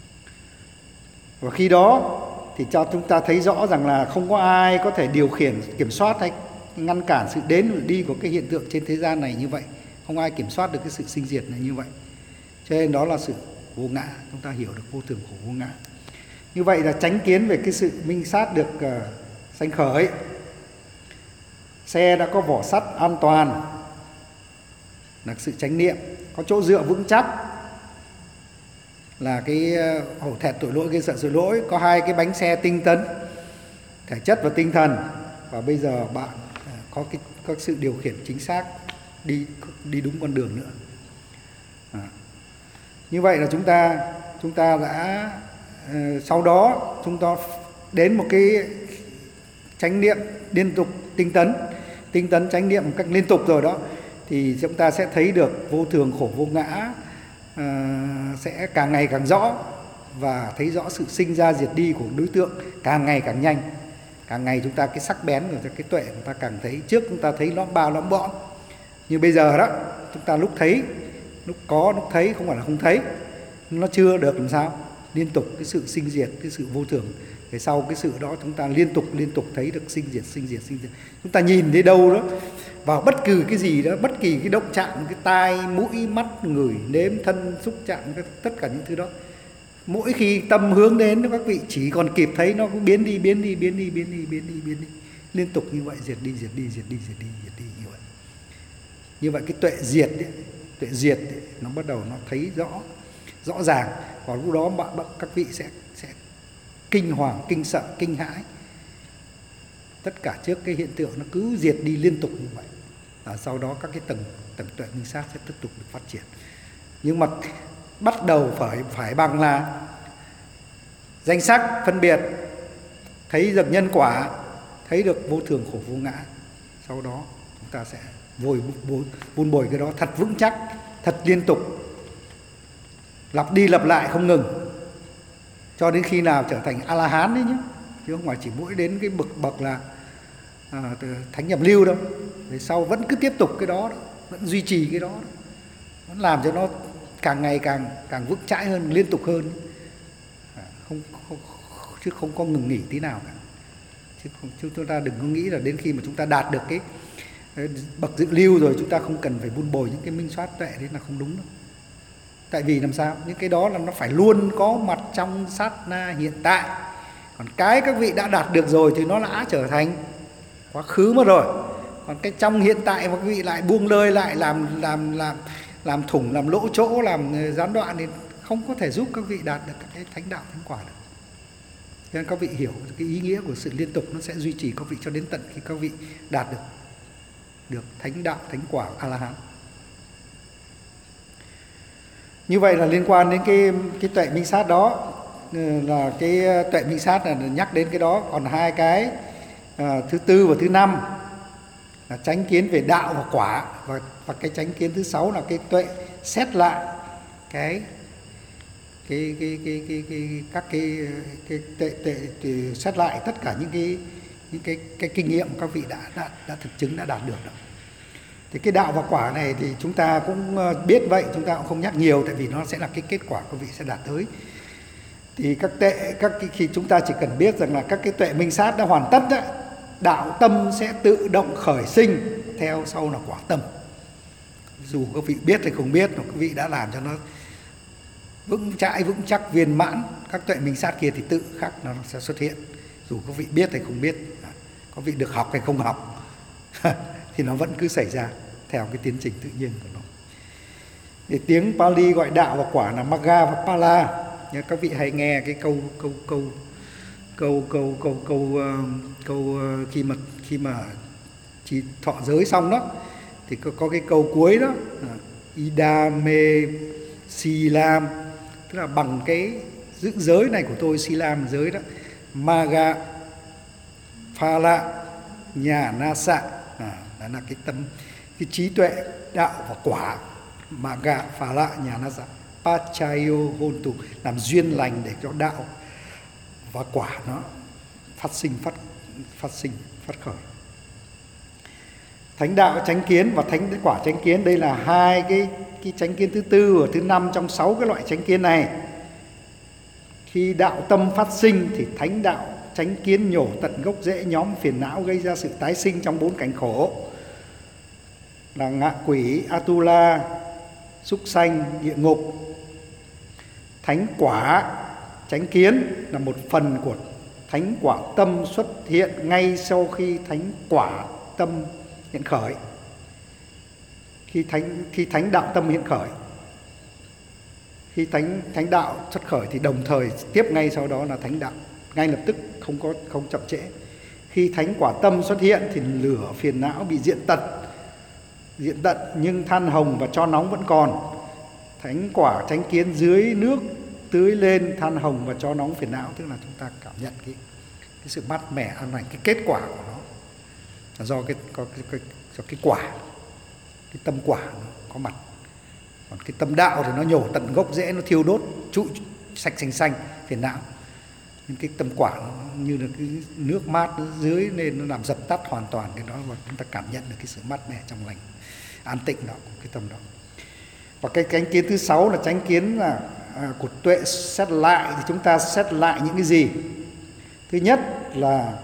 Và khi đó thì cho chúng ta thấy rõ rằng là không có ai có thể điều khiển, kiểm soát hay ngăn cản sự đến và đi của cái hiện tượng trên thế gian này như vậy. Không ai kiểm soát được cái sự sinh diệt này như vậy. Cho nên đó là sự vô ngã, chúng ta hiểu được vô thường khổ vô ngã. Như vậy là chánh kiến về cái sự minh sát được sanh khởi. Xe đã có vỏ sắt an toàn là sự chánh niệm, có chỗ dựa vững chắc là cái hổ thẹn tội lỗi, cái sợ tội lỗi, có hai cái bánh xe tinh tấn, thể chất và tinh thần, và bây giờ bạn có sự điều khiển chính xác, đi đúng con đường nữa. Như vậy là chúng ta đã sau đó chúng ta đến một cái chánh niệm liên tục, tinh tấn chánh niệm một cách liên tục rồi đó, thì chúng ta sẽ thấy được vô thường khổ vô ngã sẽ càng ngày càng rõ, và thấy rõ sự sinh ra diệt đi của đối tượng càng ngày càng nhanh. Càng ngày chúng ta cái sắc bén rồi cái tuệ chúng ta càng thấy. Trước chúng ta thấy lõm bao lõm bõm, như bây giờ đó chúng ta lúc thấy, lúc có, lúc thấy, không phải là không thấy, nó chưa được làm sao liên tục cái sự sinh diệt, cái sự vô thường. Để sau cái sự đó chúng ta liên tục thấy được sinh diệt. Chúng ta nhìn thấy đâu đó, vào bất cứ cái gì đó, bất kỳ cái động chạm, cái tai, mũi, mắt, ngửi, nếm, thân, xúc chạm, tất cả những thứ đó, mỗi khi tâm hướng đến các vị chỉ còn kịp thấy nó cũng biến đi, liên tục như vậy, diệt đi như vậy. Như vậy cái tuệ diệt ấy, nó bắt đầu nó thấy rõ ràng, và lúc đó các vị sẽ kinh hoàng, kinh sợ, kinh hãi. Tất cả trước cái hiện tượng nó cứ diệt đi liên tục như vậy. Và sau đó các cái tầng tuệ minh sát sẽ tiếp tục được phát triển. Nhưng mà bắt đầu phải bằng là danh sắc phân biệt, thấy được nhân quả, thấy được vô thường khổ vô ngã. Sau đó chúng ta sẽ vun bồi cái đó thật vững chắc, thật liên tục, lặp đi lặp lại không ngừng, cho đến khi nào trở thành A-la-hán đấy nhé, chứ không phải chỉ mỗi đến cái bậc là thánh nhập lưu đâu. Về sau vẫn cứ tiếp tục cái đó, vẫn duy trì cái đó, vẫn làm cho nó càng ngày càng vững chãi hơn, liên tục hơn, chứ không có ngừng nghỉ tí nào cả. Chứ chúng ta đừng có nghĩ là đến khi mà chúng ta đạt được cái bậc dự lưu rồi chúng ta không cần phải vun bồi những cái minh soát tuệ, đấy là không đúng đâu. Tại vì làm sao? Những cái đó là nó phải luôn có mặt trong sát na hiện tại. Còn cái các vị đã đạt được rồi thì nó đã trở thành quá khứ mất rồi. Còn cái trong hiện tại mà các vị lại buông lơi lại, làm thủng, làm lỗ chỗ, làm gián đoạn thì không có thể giúp các vị đạt được các cái thánh đạo, thánh quả được. Cho nên các vị hiểu cái ý nghĩa của sự liên tục, nó sẽ duy trì các vị cho đến tận khi các vị đạt được thánh đạo, thánh quả A-la-hán. Như vậy là liên quan đến cái tuệ minh sát đó, là cái tuệ minh sát là nhắc đến cái đó. Còn hai cái thứ tư và thứ năm là chánh kiến về đạo và quả, và cái chánh kiến thứ sáu là cái tuệ xét lại các cái xét lại tất cả những cái kinh nghiệm các vị đã thực chứng, đã đạt được đó. Thì cái đạo và quả này thì chúng ta cũng biết vậy, chúng ta cũng không nhắc nhiều, tại vì nó sẽ là cái kết quả các vị sẽ đạt tới. Thì khi chúng ta chỉ cần biết rằng là các cái tuệ minh sát đã hoàn tất đó, đạo tâm sẽ tự động khởi sinh, theo sau là quả tâm. Dù các vị biết hay không biết, các vị đã làm cho nó vững chắc, viên mãn. Các tuệ minh sát kia thì tự khắc nó sẽ xuất hiện, dù các vị biết hay không biết, các vị được học hay không học thì nó vẫn cứ xảy ra theo cái tiến trình tự nhiên của nó. Thì tiếng Pali gọi đạo và quả là Magga và Phala. Các vị hãy nghe cái câu khi mà chỉ thọ giới xong đó, thì có cái câu cuối đó, Idame Silam, tức là bằng cái giữ giới này của tôi, Silam là giới đó, Magga Phala Nhà Nasa, là cái tâm, cái trí tuệ đạo và quả. Magga Phala Nhà Nasa pachayo hontu, làm duyên lành để cho đạo và quả nó phát sinh phát khởi. Thánh đạo chánh kiến và thánh quả chánh kiến, đây là hai cái chánh kiến thứ tư và thứ năm trong 6 cái loại chánh kiến này. Khi đạo tâm phát sinh thì thánh đạo chánh kiến nhổ tận gốc rễ nhóm phiền não gây ra sự tái sinh trong 4 cảnh khổ là ngạ quỷ, Atula, súc sanh, địa ngục. Thánh quả chánh kiến là một phần của thánh quả tâm xuất hiện ngay sau khi thánh quả tâm hiện khởi. Khi thánh đạo tâm hiện khởi, khi thánh đạo xuất khởi thì đồng thời tiếp ngay sau đó là thánh đạo, ngay lập tức, không chậm trễ. Khi thánh quả tâm xuất hiện thì lửa phiền não bị diện tận nhưng than hồng và tro nóng vẫn còn. Thánh quả chánh kiến dưới nước tưới lên than hồng và tro nóng phiền não, tức là chúng ta cảm nhận cái sự mát mẻ an lành, cái kết quả của nó là do cái quả, cái tâm quả nó có mặt. Còn cái tâm đạo thì nó nhổ tận gốc rễ, nó thiêu đốt trụi sạch xanh phiền não. Nhưng cái tâm quả nó như là cái nước mát nó dưới nên nó làm dập tắt hoàn toàn cái đó, và chúng ta cảm nhận được cái sự mát mẻ trong lành, an tịnh đó của cái tâm đó. Và cái chánh kiến thứ 6 là chánh kiến là của tuệ xét lại. Thì chúng ta xét lại những cái gì? Thứ nhất là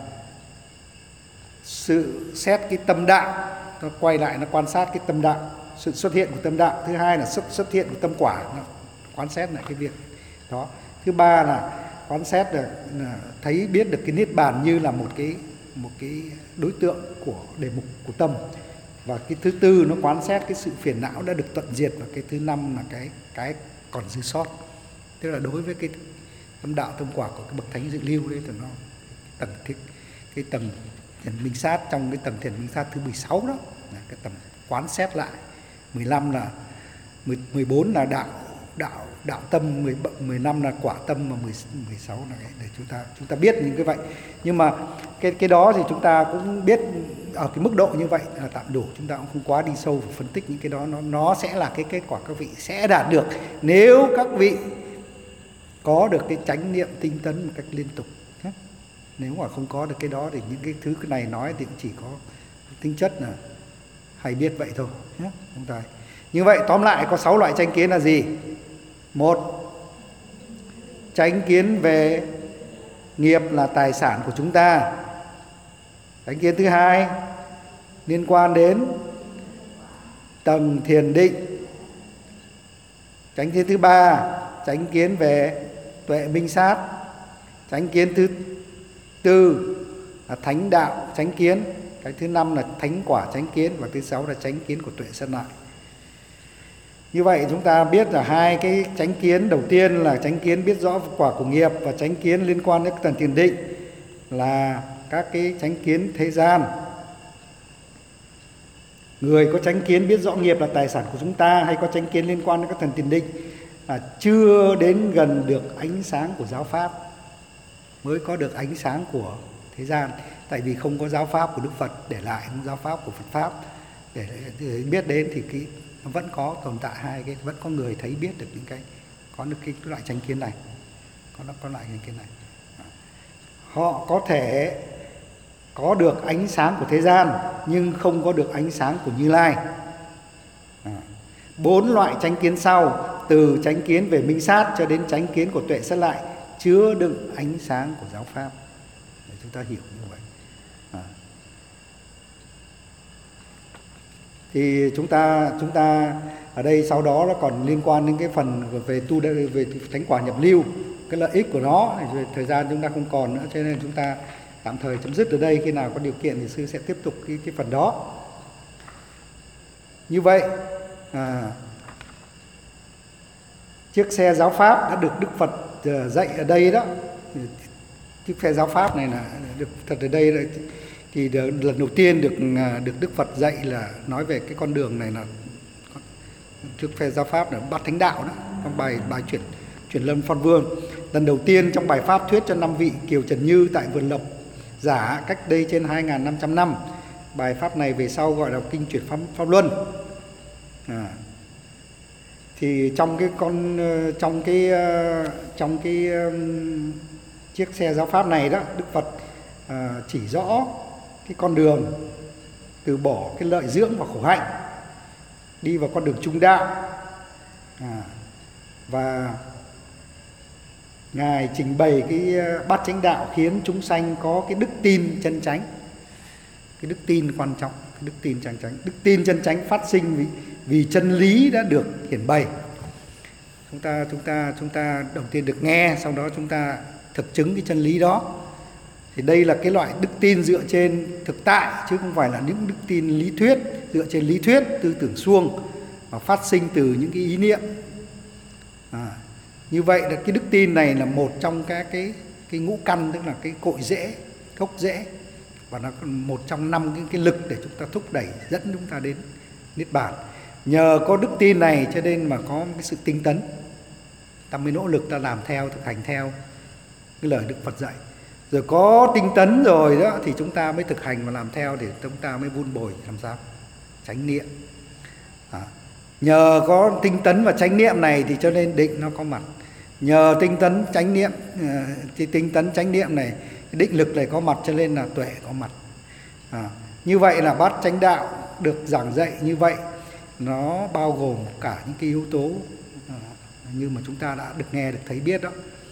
sự xét cái tâm đạo, nó quay lại nó quan sát cái tâm đạo, sự xuất hiện của tâm đạo. Thứ hai là xuất hiện của tâm quả, nó quan sát lại cái việc đó. Thứ ba là quan sát là thấy biết được cái niết bàn như là một cái đối tượng của đề mục của tâm. Và cái thứ tư nó quan sát cái sự phiền não đã được tận diệt. Và cái thứ năm là cái còn dư sót, tức là đối với cái tâm đạo tâm quả của cái bậc thánh dự lưu đấy, thì nó cái tầng thiền minh sát, trong cái tầng thiền minh sát thứ 16 đó là cái tầng quán xét lại. 15 là 14 là đạo tâm, 15 là quả tâm, và 16 là cái để chúng ta biết những cái vậy. Nhưng mà cái đó thì chúng ta cũng biết ở cái mức độ như vậy là tạm đủ, chúng ta cũng không quá đi sâu và phân tích những cái đó. Nó sẽ là cái kết quả các vị sẽ đạt được nếu các vị có được cái chánh niệm tinh tấn một cách liên tục. Nếu mà không có được cái đó thì những cái thứ cái này nói thì cũng chỉ có tính chất là hay biết vậy thôi nhé. Chúng ta như vậy tóm lại có 6 loại chánh kiến là gì? 1. Chánh kiến về nghiệp là tài sản của chúng ta. Chánh kiến thứ 2 liên quan đến tầng thiền định. Chánh kiến thứ 3 chánh kiến về tuệ minh sát. Chánh kiến thứ 4 là thánh đạo chánh kiến. Cái thứ 5 là thánh quả chánh kiến. Và thứ 6 là chánh kiến của tuệ sân lại. Như vậy chúng ta biết là hai cái chánh kiến đầu tiên là chánh kiến biết rõ quả của nghiệp, và chánh kiến liên quan đến tầng thiền định là các cái chánh kiến thế gian. Người có chánh kiến biết rõ nghiệp là tài sản của chúng ta, hay có chánh kiến liên quan đến các tầng thiền định là chưa đến gần được ánh sáng của giáo pháp, mới có được ánh sáng của thế gian. Tại vì không có giáo pháp của Đức Phật để lại, không giáo pháp của Phật pháp để biết đến, thì nó vẫn có tồn tại hai cái, vẫn có người thấy biết được những cái, có được cái loại chánh kiến này, có loại chánh kiến này. Họ có thể có được ánh sáng của thế gian nhưng không có được ánh sáng của Như Lai. 4 loại chánh kiến sau, từ chánh kiến về minh sát cho đến chánh kiến của tuệ sát lại, chứa đựng ánh sáng của giáo pháp. Để chúng ta hiểu như vậy. Thì chúng ta ở đây sau đó nó còn liên quan đến cái phần về thánh quả nhập lưu, cái lợi ích của nó. Thời gian chúng ta không còn nữa, cho nên chúng ta tạm thời chấm dứt ở đây. Khi nào có điều kiện thì sư sẽ tiếp tục cái phần đó. Như vậy chiếc xe giáo pháp đã được Đức Phật dạy ở đây đó. Chiếc xe giáo pháp này là được thật ở đây rồi. Thì lần đầu tiên được Đức Phật dạy là nói về cái con đường này là chiếc xe giáo pháp là bát thánh đạo đó, trong bài chuyển lâm Phan Vương. Lần đầu tiên trong bài pháp thuyết cho 5 vị Kiều Trần Như tại vườn Lộc Giả cách đây trên 2.500 năm. Bài pháp này về sau gọi là kinh chuyển pháp luân. Thì trong cái chiếc xe giáo pháp này đó, Đức Phật chỉ rõ cái con đường từ bỏ cái lợi dưỡng và khổ hạnh, đi vào con đường trung đạo. Và Ngài trình bày cái bát chánh đạo khiến chúng sanh có cái đức tin chân chánh. Cái đức tin quan trọng, cái đức tin chân chánh. Đức tin chân chánh phát sinh vì chân lý đã được hiển bày. Chúng ta đầu tiên được nghe, sau đó chúng ta thực chứng cái chân lý đó. Thì đây là cái loại đức tin dựa trên thực tại, chứ không phải là những đức tin lý thuyết, dựa trên lý thuyết, tư tưởng suông và phát sinh từ những cái ý niệm. Như vậy là cái đức tin này là một trong các cái ngũ căn, tức là cái cội rễ, gốc rễ, và nó là một trong 5 cái lực để chúng ta thúc đẩy, dẫn chúng ta đến niết bàn. Nhờ có đức tin này cho nên mà có một cái sự tinh tấn, ta mới nỗ lực ta làm theo, thực hành theo cái lời Đức Phật dạy. Rồi có tinh tấn rồi đó thì chúng ta mới thực hành và làm theo, để chúng ta mới vun bồi làm sao chánh niệm. Nhờ có tinh tấn và chánh niệm này thì cho nên định nó có mặt. Nhờ tinh tấn chánh niệm này, định lực này có mặt, cho nên là tuệ có mặt. Như vậy là bát chánh đạo được giảng dạy như vậy, nó bao gồm cả những cái yếu tố như mà chúng ta đã được nghe, được thấy biết đó.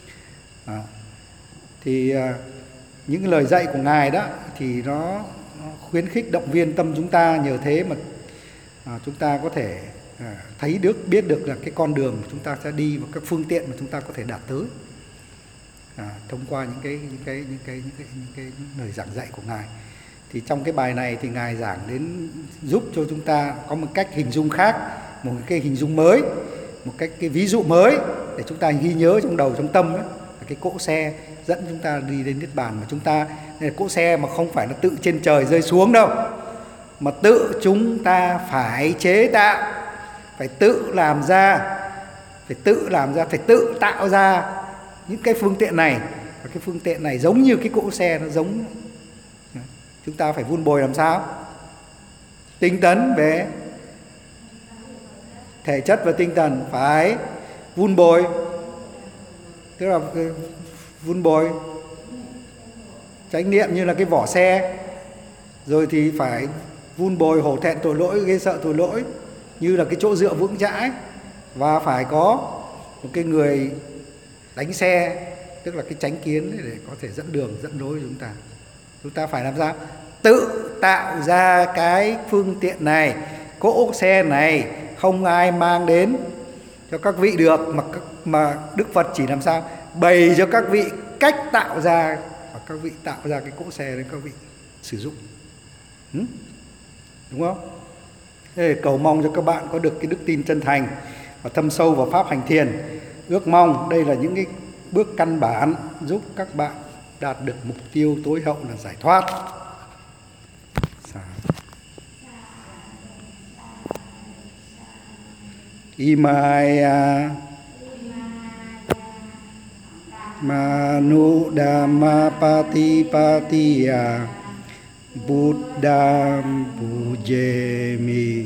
Thì những lời dạy của Ngài đó thì nó khuyến khích động viên tâm chúng ta. Nhờ thế mà chúng ta có thể thấy được, biết được là cái con đường chúng ta sẽ đi và các phương tiện mà chúng ta có thể đạt tới thông qua những cái lời giảng dạy của Ngài. Thì trong cái bài này thì Ngài giảng đến giúp cho chúng ta có một cách hình dung khác, một cái hình dung mới, một cái ví dụ mới để chúng ta ghi nhớ trong đầu, trong tâm đó. Cái cỗ xe dẫn chúng ta đi đến niết bàn, mà chúng ta cỗ xe mà không phải là tự trên trời rơi xuống đâu, mà tự chúng ta phải chế tạo, phải tự làm ra, phải tự tạo ra những cái phương tiện này. Và cái phương tiện này giống như cái cỗ xe, nó giống, chúng ta phải vun bồi làm sao tinh tấn về thể chất và tinh thần, phải vun bồi, tức là vun bồi chánh niệm như là cái vỏ xe. Rồi thì phải vun bồi hổ thẹn tội lỗi, ghê sợ tội lỗi như là cái chỗ dựa vững chãi. Và phải có một cái người đánh xe, tức là cái chánh kiến để có thể dẫn đường, dẫn lối chúng ta. Chúng ta phải làm sao tự tạo ra cái phương tiện này, cỗ xe này, không ai mang đến cho các vị được, mà Đức Phật chỉ làm sao bày cho các vị cách tạo ra, và các vị tạo ra cái cỗ xe để các vị sử dụng. Đúng không? Thế cầu mong cho các bạn có được cái đức tin chân thành và thâm sâu vào pháp hành thiền. Ước mong đây là những cái bước căn bản giúp các bạn đạt được mục tiêu tối hậu là giải thoát. Imaya Manu Dhamma Patipatiya Buddham Pujemi.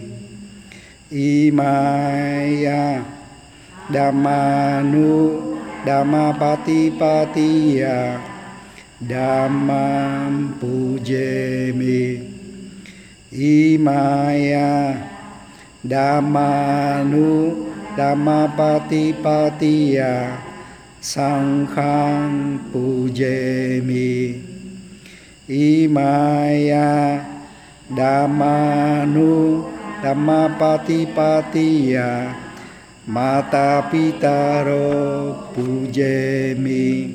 Imaya Dhammanu Dhamma Patipatiya Dhammam Pujemi. Imaya Dhammanu Dhamma Patipatiya Sangham Pujemi. Imaya Dhammanu Dhamma Patipatiya Mata Pitaro Pujemi.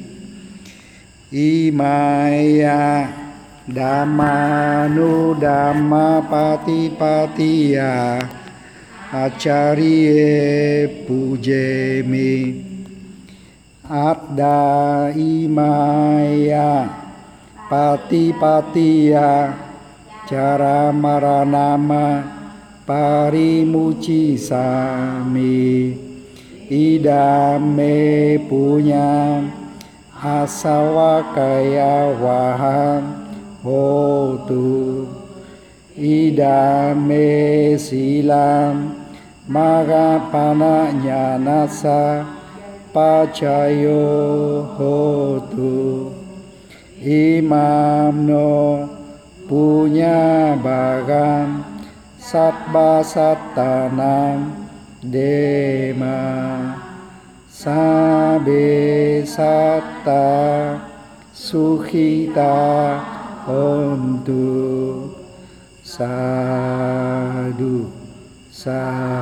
Imaya Dhammanu Dhamma Patipatiya Acharye Pujemi. Adda Imaya Patipatiya Cara Maranama Parimuci Sami. Idame punya Asawakaya Waham Hotu. Idame silam Magapana nyanasa pacayo hotu. Imam no punya bagam satba satanam dema sabe satta sukhita hontu. Sadhu, sadhu.